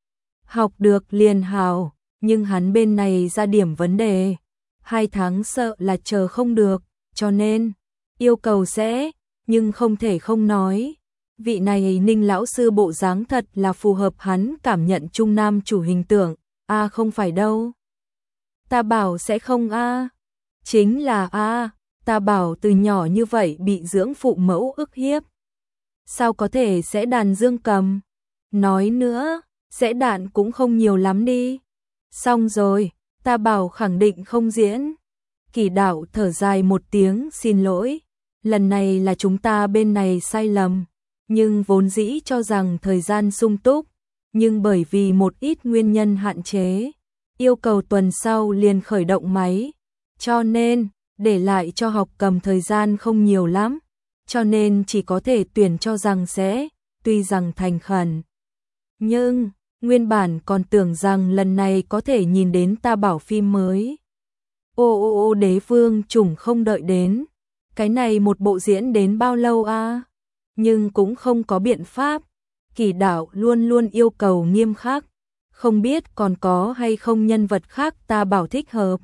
Học được liền hào, nhưng hắn bên này ra điểm vấn đề, hai tháng sợ là chờ không được, cho nên yêu cầu sẽ, nhưng không thể không nói. Vị này Ninh lão sư bộ dáng thật là phù hợp hắn cảm nhận trung nam chủ hình tượng, a à, không phải đâu. Ta bảo sẽ không a, à. Chính là a, à, ta bảo từ nhỏ như vậy bị dưỡng phụ mẫu ức hiếp. Sao có thể sẽ đàn Dương Cầm? Nói nữa, sẽ đạn cũng không nhiều lắm đi. Xong rồi, ta bảo khẳng định không diễn. Kỳ đạo thở dài một tiếng xin lỗi, lần này là chúng ta bên này sai lầm, nhưng vốn dĩ cho rằng thời gian sung túc, nhưng bởi vì một ít nguyên nhân hạn chế, yêu cầu tuần sau liền khởi động máy, cho nên để lại cho học cầm thời gian không nhiều lắm, cho nên chỉ có thể tuyển cho rằng sẽ, tuy rằng thành khẩn. Nhưng, nguyên bản còn tưởng rằng lần này có thể nhìn đến ta bảo phim mới. Ô ô ô đế vương chủng không đợi đến, cái này một bộ diễn đến bao lâu a? Nhưng cũng không có biện pháp, Kỳ đạo luôn luôn yêu cầu nghiêm khắc, không biết còn có hay không nhân vật khác ta bảo thích hợp.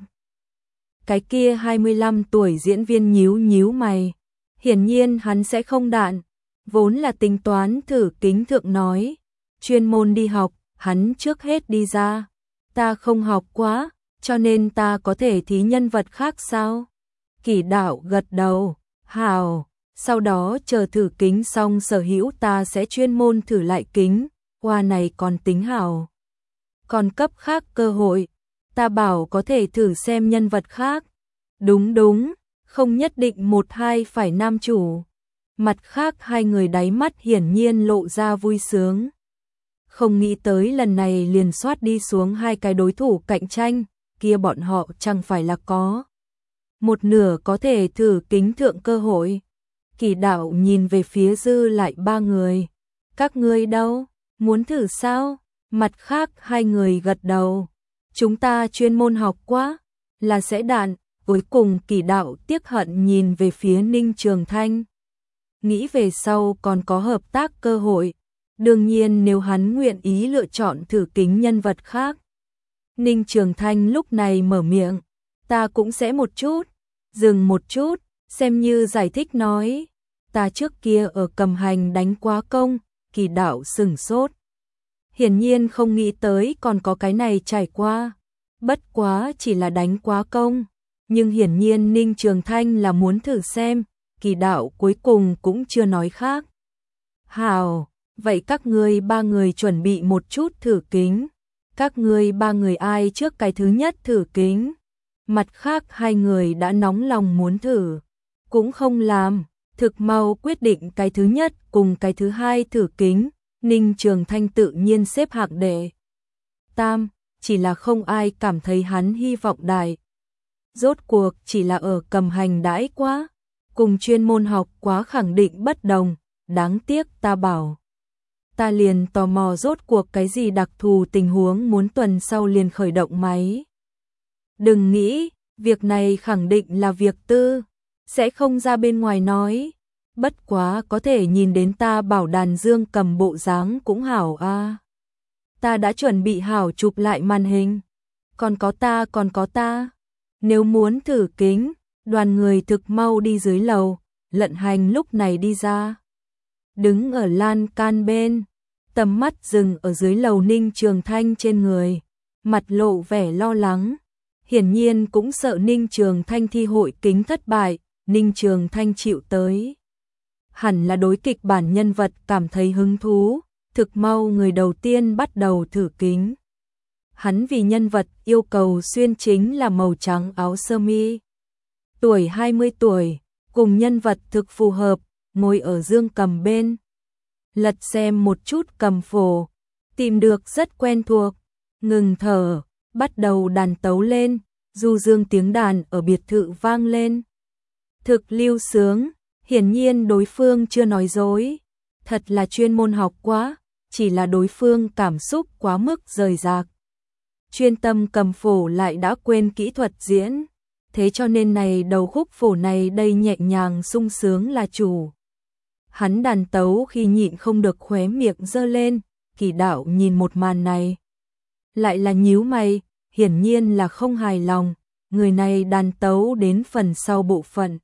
Cái kia hai mươi lăm tuổi diễn viên nhíu nhíu mày, hiển nhiên hắn sẽ không đạn, vốn là tính toán thử kính thượng nói, chuyên môn đi học, hắn trước hết đi ra, ta không học quá, cho nên ta có thể thí nhân vật khác sao? Kỳ đạo gật đầu, hào, sau đó chờ thử kính xong sở hữu ta sẽ chuyên môn thử lại kính, qua này còn tính hào. Còn cấp khác cơ hội, ta bảo có thể thử xem nhân vật khác. Đúng đúng, không nhất định một hai phải nam chủ. Mặt khác hai người đáy mắt hiển nhiên lộ ra vui sướng. Không nghĩ tới lần này liền soát đi xuống hai cái đối thủ cạnh tranh, kia bọn họ chẳng phải là có. Một nửa có thể thử kính thượng cơ hội. Kỳ đạo nhìn về phía dư lại ba người. Các ngươi đâu? Muốn thử sao? Mặt khác hai người gật đầu. Chúng ta chuyên môn học quá, là sẽ đạn. Cuối cùng Kỳ đạo tiếc hận nhìn về phía Ninh Trường Thanh. Nghĩ về sau còn có hợp tác cơ hội. Đương nhiên nếu hắn nguyện ý lựa chọn thử kính nhân vật khác. Ninh Trường Thanh lúc này mở miệng. Ta cũng sẽ một chút. Dừng một chút, xem như giải thích nói. Ta trước kia ở Cầm Hành đánh quá công, Kỳ đạo sửng sốt. Hiển nhiên không nghĩ tới còn có cái này trải qua. Bất quá chỉ là đánh quá công. Nhưng hiển nhiên Ninh Trường Thanh là muốn thử xem, Kỳ đạo cuối cùng cũng chưa nói khác. Hào, vậy các ngươi ba người chuẩn bị một chút thử kính. Các ngươi ba người ai trước cái thứ nhất thử kính? Mặt khác hai người đã nóng lòng muốn thử, cũng không làm, thực mau quyết định cái thứ nhất cùng cái thứ hai thử kính. Ninh Trường Thanh tự nhiên xếp hạng đệ tam, chỉ là không ai cảm thấy hắn hy vọng đại. Rốt cuộc chỉ là ở Cầm Hành đãi quá, cùng chuyên môn học quá khẳng định bất đồng, đáng tiếc ta bảo. Ta liền tò mò rốt cuộc cái gì đặc thù tình huống muốn tuần sau liền khởi động máy. Đừng nghĩ, việc này khẳng định là việc tư, sẽ không ra bên ngoài nói. Bất quá có thể nhìn đến ta bảo đàn dương cầm bộ dáng cũng hảo a. À. Ta đã chuẩn bị hảo chụp lại màn hình. Còn có ta còn có ta. Nếu muốn thử kính, đoàn người thực mau đi dưới lầu, Lận Hành lúc này đi ra. Đứng ở lan can bên, tầm mắt dừng ở dưới lầu Ninh Trường Thanh trên người, mặt lộ vẻ lo lắng. Hiển nhiên cũng sợ Ninh Trường Thanh thi hội kính thất bại, Ninh Trường Thanh chịu tới. Hẳn là đối kịch bản nhân vật cảm thấy hứng thú, thực mau người đầu tiên bắt đầu thử kính. Hắn vì nhân vật yêu cầu xuyên chính là màu trắng áo sơ mi. Tuổi hai mươi tuổi, cùng nhân vật thực phù hợp, ngồi ở dương cầm bên. Lật xem một chút cầm phổ, tìm được rất quen thuộc, ngừng thở, bắt đầu đàn tấu lên, du dương tiếng đàn ở biệt thự vang lên. Thực lưu sướng, hiển nhiên đối phương chưa nói dối, thật là chuyên môn học quá, chỉ là đối phương cảm xúc quá mức rời rạc. Chuyên tâm cầm phổ lại đã quên kỹ thuật diễn, thế cho nên này đầu khúc phổ này đây nhẹ nhàng sung sướng là chủ. Hắn đàn tấu khi nhịn không được khóe miệng giơ lên, Kỳ đạo nhìn một màn này. Lại là nhíu mày, hiển nhiên là không hài lòng, người này đàn tấu đến phần sau bộ phận.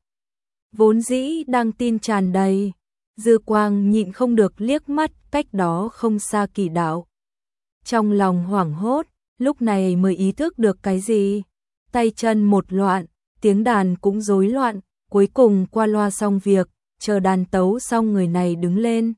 Vốn dĩ đang tin tràn đầy, dư quang nhịn không được liếc mắt cách đó không xa Kỳ đạo. Trong lòng hoảng hốt, lúc này mới ý thức được cái gì. Tay chân một loạn, tiếng đàn cũng rối loạn, cuối cùng qua loa xong việc, chờ đàn tấu xong người này đứng lên.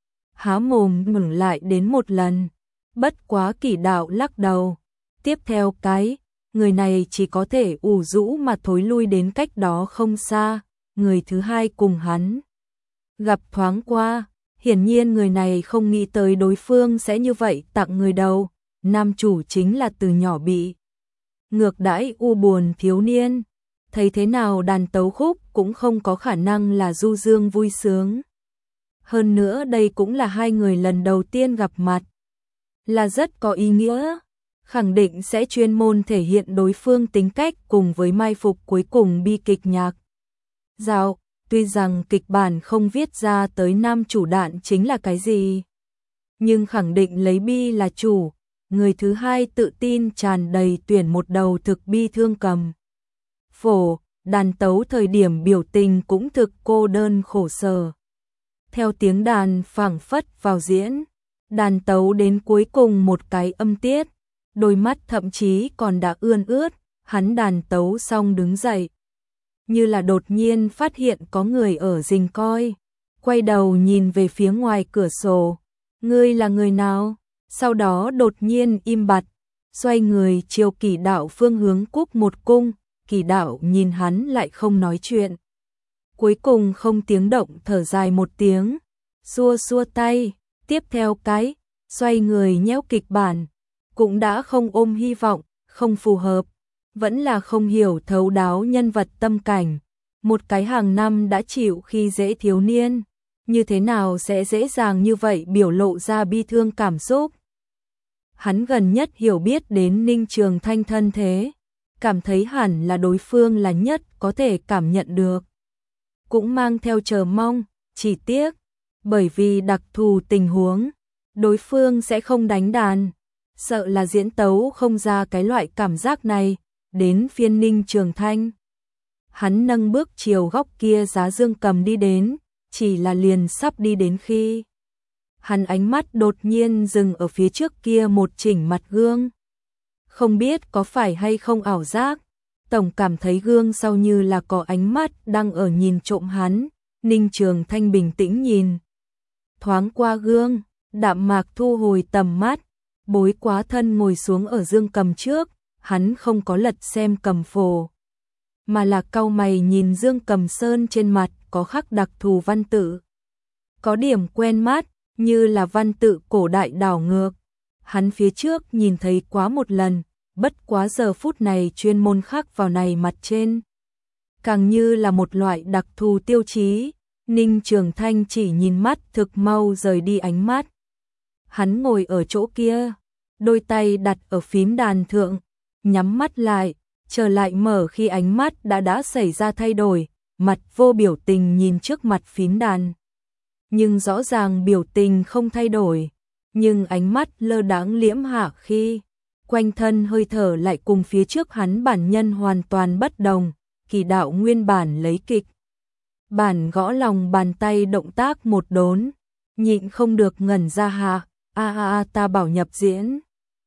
Há mồm ngừng lại đến một lần, bất quá Kỳ đạo lắc đầu. Tiếp theo cái, người này chỉ có thể ủ rũ mà thối lui đến cách đó không xa, người thứ hai cùng hắn gặp thoáng qua, hiển nhiên người này không nghĩ tới đối phương sẽ như vậy tặng người đầu, nam chủ chính là từ nhỏ bị ngược đãi u buồn thiếu niên, thấy thế nào đàn tấu khúc cũng không có khả năng là du dương vui sướng. Hơn nữa đây cũng là hai người lần đầu tiên gặp mặt, là rất có ý nghĩa, khẳng định sẽ chuyên môn thể hiện đối phương tính cách cùng với mai phục cuối cùng bi kịch nhạc dạo, tuy rằng kịch bản không viết ra tới nam chủ đạn chính là cái gì, nhưng khẳng định lấy bi là chủ, người thứ hai tự tin tràn đầy tuyển một đầu thực bi thương cầm phổ, đàn tấu thời điểm biểu tình cũng thực cô đơn khổ sở. Theo tiếng đàn phảng phất vào diễn, đàn tấu đến cuối cùng một cái âm tiết, đôi mắt thậm chí còn đã ươn ướt, hắn đàn tấu xong đứng dậy. Như là đột nhiên phát hiện có người ở rình coi, quay đầu nhìn về phía ngoài cửa sổ, ngươi là người nào? Sau đó đột nhiên im bặt, xoay người chiều Kỷ Đạo phương hướng cúc một cung, Kỷ Đạo nhìn hắn lại không nói chuyện. Cuối cùng không tiếng động thở dài một tiếng, xua xua tay, tiếp theo cái, xoay người nhéo kịch bản, cũng đã không ôm hy vọng, không phù hợp, vẫn là không hiểu thấu đáo nhân vật tâm cảnh. Một cái hàng năm đã chịu khi dễ thiếu niên, như thế nào sẽ dễ dàng như vậy biểu lộ ra bi thương cảm xúc. Hắn gần nhất hiểu biết đến Ninh Trường Thanh thân thế, cảm thấy hẳn là đối phương là nhất có thể cảm nhận được. Cũng mang theo chờ mong, chỉ tiếc, bởi vì đặc thù tình huống, đối phương sẽ không đánh đàn, sợ là diễn tấu không ra cái loại cảm giác này, đến phiên Ninh Trường Thanh. Hắn nâng bước chiều góc kia giá dương cầm đi đến, chỉ là liền sắp đi đến khi hắn ánh mắt đột nhiên dừng ở phía trước kia một chỉnh mặt gương. Không biết có phải hay không ảo giác, tổng cảm thấy gương sau như là có ánh mắt đang ở nhìn trộm hắn. Ninh Trường Thanh bình tĩnh nhìn thoáng qua gương, đạm mạc thu hồi tầm mắt, bối quá thân ngồi xuống ở dương cầm trước, hắn không có lật xem cầm phổ, mà là cau mày nhìn dương cầm sơn trên mặt có khắc đặc thù văn tự. Có điểm quen mắt, như là văn tự cổ đại đảo ngược. Hắn phía trước nhìn thấy quá một lần, bất quá giờ phút này chuyên môn khắc vào này mặt trên. Càng như là một loại đặc thù tiêu chí, Ninh Trường Thanh chỉ nhìn mắt thực mau rời đi ánh mắt. Hắn ngồi ở chỗ kia, đôi tay đặt ở phím đàn thượng, nhắm mắt lại, trở lại mở khi ánh mắt đã đã xảy ra thay đổi, mặt vô biểu tình nhìn trước mặt phím đàn. Nhưng rõ ràng biểu tình không thay đổi, nhưng ánh mắt lơ đãng liễm hạ khi quanh thân hơi thở lại cùng phía trước hắn bản nhân hoàn toàn bất đồng. Kỳ Đạo nguyên bản lấy kịch bản gõ lòng bàn tay động tác một đốn, nhịn không được ngẩn ra hạ, a a a ta bảo nhập diễn.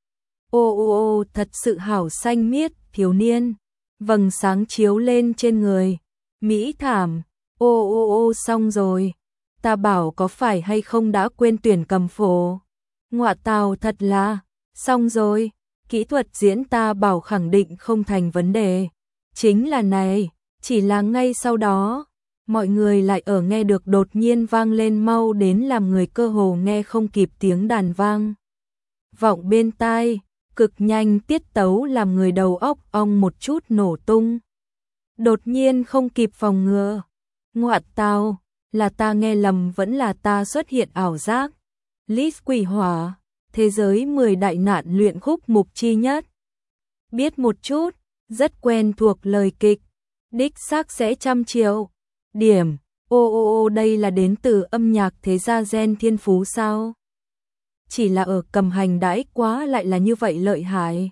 Ô ô ô thật sự hảo xanh miết, thiếu niên, vầng sáng chiếu lên trên người, mỹ thảm, ô ô ô xong rồi, ta bảo có phải hay không đã quên tuyển cầm phổ, ngọa tào thật là, xong rồi, kỹ thuật diễn ta bảo khẳng định không thành vấn đề, chính là này, chỉ là ngay sau đó, mọi người lại ở nghe được đột nhiên vang lên mau đến làm người cơ hồ nghe không kịp tiếng đàn vang. Vọng bên tai, cực nhanh tiết tấu làm người đầu óc ong một chút nổ tung. Đột nhiên không kịp phòng ngừa. Ngọa tào, là ta nghe lầm vẫn là ta xuất hiện ảo giác. Lít quỷ hỏa, thế giới mười đại nạn luyện khúc mục chi nhất. Biết một chút, rất quen thuộc lời kịch. Đích xác sẽ trăm triệu. Điểm, ô ô ô đây là đến từ âm nhạc thế gia gen thiên phú sao? Chỉ là ở cầm hành đãi quá lại là như vậy lợi hại.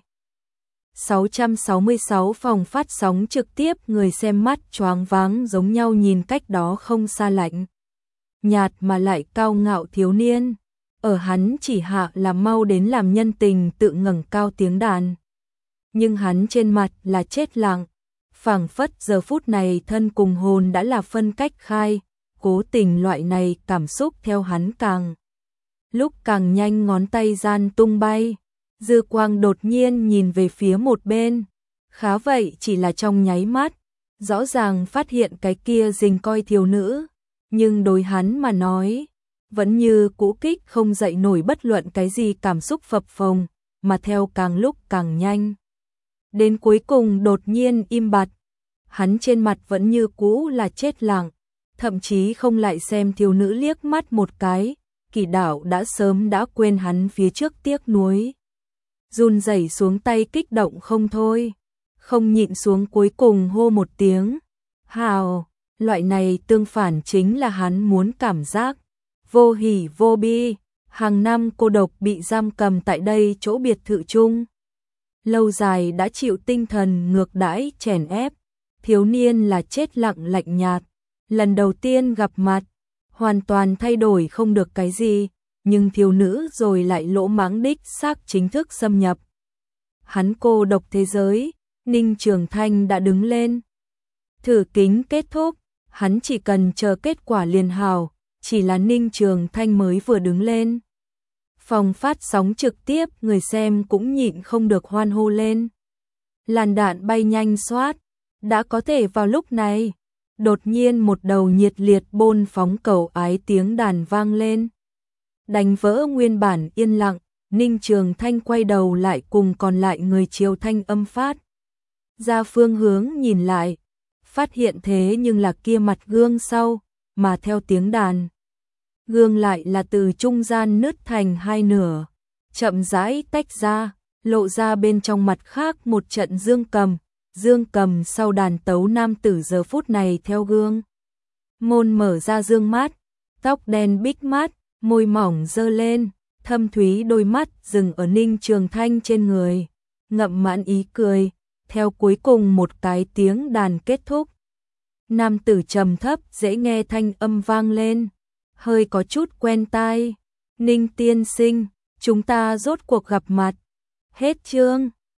sáu trăm sáu mươi sáu phòng phát sóng trực tiếp, người xem mắt choáng váng giống nhau nhìn cách đó không xa lạnh. Nhạt mà lại cao ngạo thiếu niên, ở hắn chỉ hạ là mau đến làm nhân tình tự ngẩng cao tiếng đàn. Nhưng hắn trên mặt là chết lặng, phảng phất giờ phút này thân cùng hồn đã là phân cách khai, cố tình loại này cảm xúc theo hắn càng lúc càng nhanh ngón tay gian tung bay, dư quang đột nhiên nhìn về phía một bên, Khá vậy chỉ là trong nháy mắt, rõ ràng phát hiện cái kia rình coi thiếu nữ, nhưng đối hắn mà nói, vẫn như cũ kích không dậy nổi bất luận cái gì cảm xúc phập phồng, mà theo càng lúc càng nhanh. Đến cuối cùng đột nhiên im bặt, hắn trên mặt vẫn như cũ là chết lặng, thậm chí không lại xem thiếu nữ liếc mắt một cái, Kỳ Đảo đã sớm đã quên hắn phía trước tiếc nuối. Run rẩy xuống tay kích động không thôi, không nhịn xuống cuối cùng hô một tiếng, hào, loại này tương phản chính là hắn muốn cảm giác, vô hỉ vô bi, hàng năm cô độc bị giam cầm tại đây chỗ biệt thự chung. Lâu dài đã chịu tinh thần ngược đãi chèn ép, thiếu niên là chết lặng lạnh nhạt, lần đầu tiên gặp mặt, hoàn toàn thay đổi không được cái gì, nhưng thiếu nữ rồi lại lỗ mãng đích xác chính thức xâm nhập. Hắn cô độc thế giới, Ninh Trường Thanh đã đứng lên. Thử kính kết thúc, hắn chỉ cần chờ kết quả liền hào, chỉ là Ninh Trường Thanh mới vừa đứng lên. Phòng phát sóng trực tiếp người xem cũng nhịn không được hoan hô lên. Làn đạn bay nhanh xoát, đã có thể vào lúc này. Đột nhiên một đầu nhiệt liệt bôn phóng cầu ái tiếng đàn vang lên. Đánh vỡ nguyên bản yên lặng, Ninh Trường Thanh quay đầu lại cùng còn lại người chiều thanh âm phát. Ra phương hướng nhìn lại, phát hiện thế nhưng là kia mặt gương sau, mà theo tiếng đàn. Gương lại là từ trung gian nứt thành hai nửa, chậm rãi tách ra, lộ ra bên trong mặt khác một trận dương cầm. Dương cầm sau đàn tấu nam tử giờ phút này theo gương. Môn mở ra dương mắt, tóc đen bích mắt, môi mỏng dơ lên, thâm thúy đôi mắt dừng ở Ninh Trường Thanh trên người, ngậm mãn ý cười, theo cuối cùng một cái tiếng đàn kết thúc. Nam tử trầm thấp dễ nghe thanh âm vang lên, hơi có chút quen tai. Ninh tiên sinh, chúng ta rốt cuộc gặp mặt. Hết chương.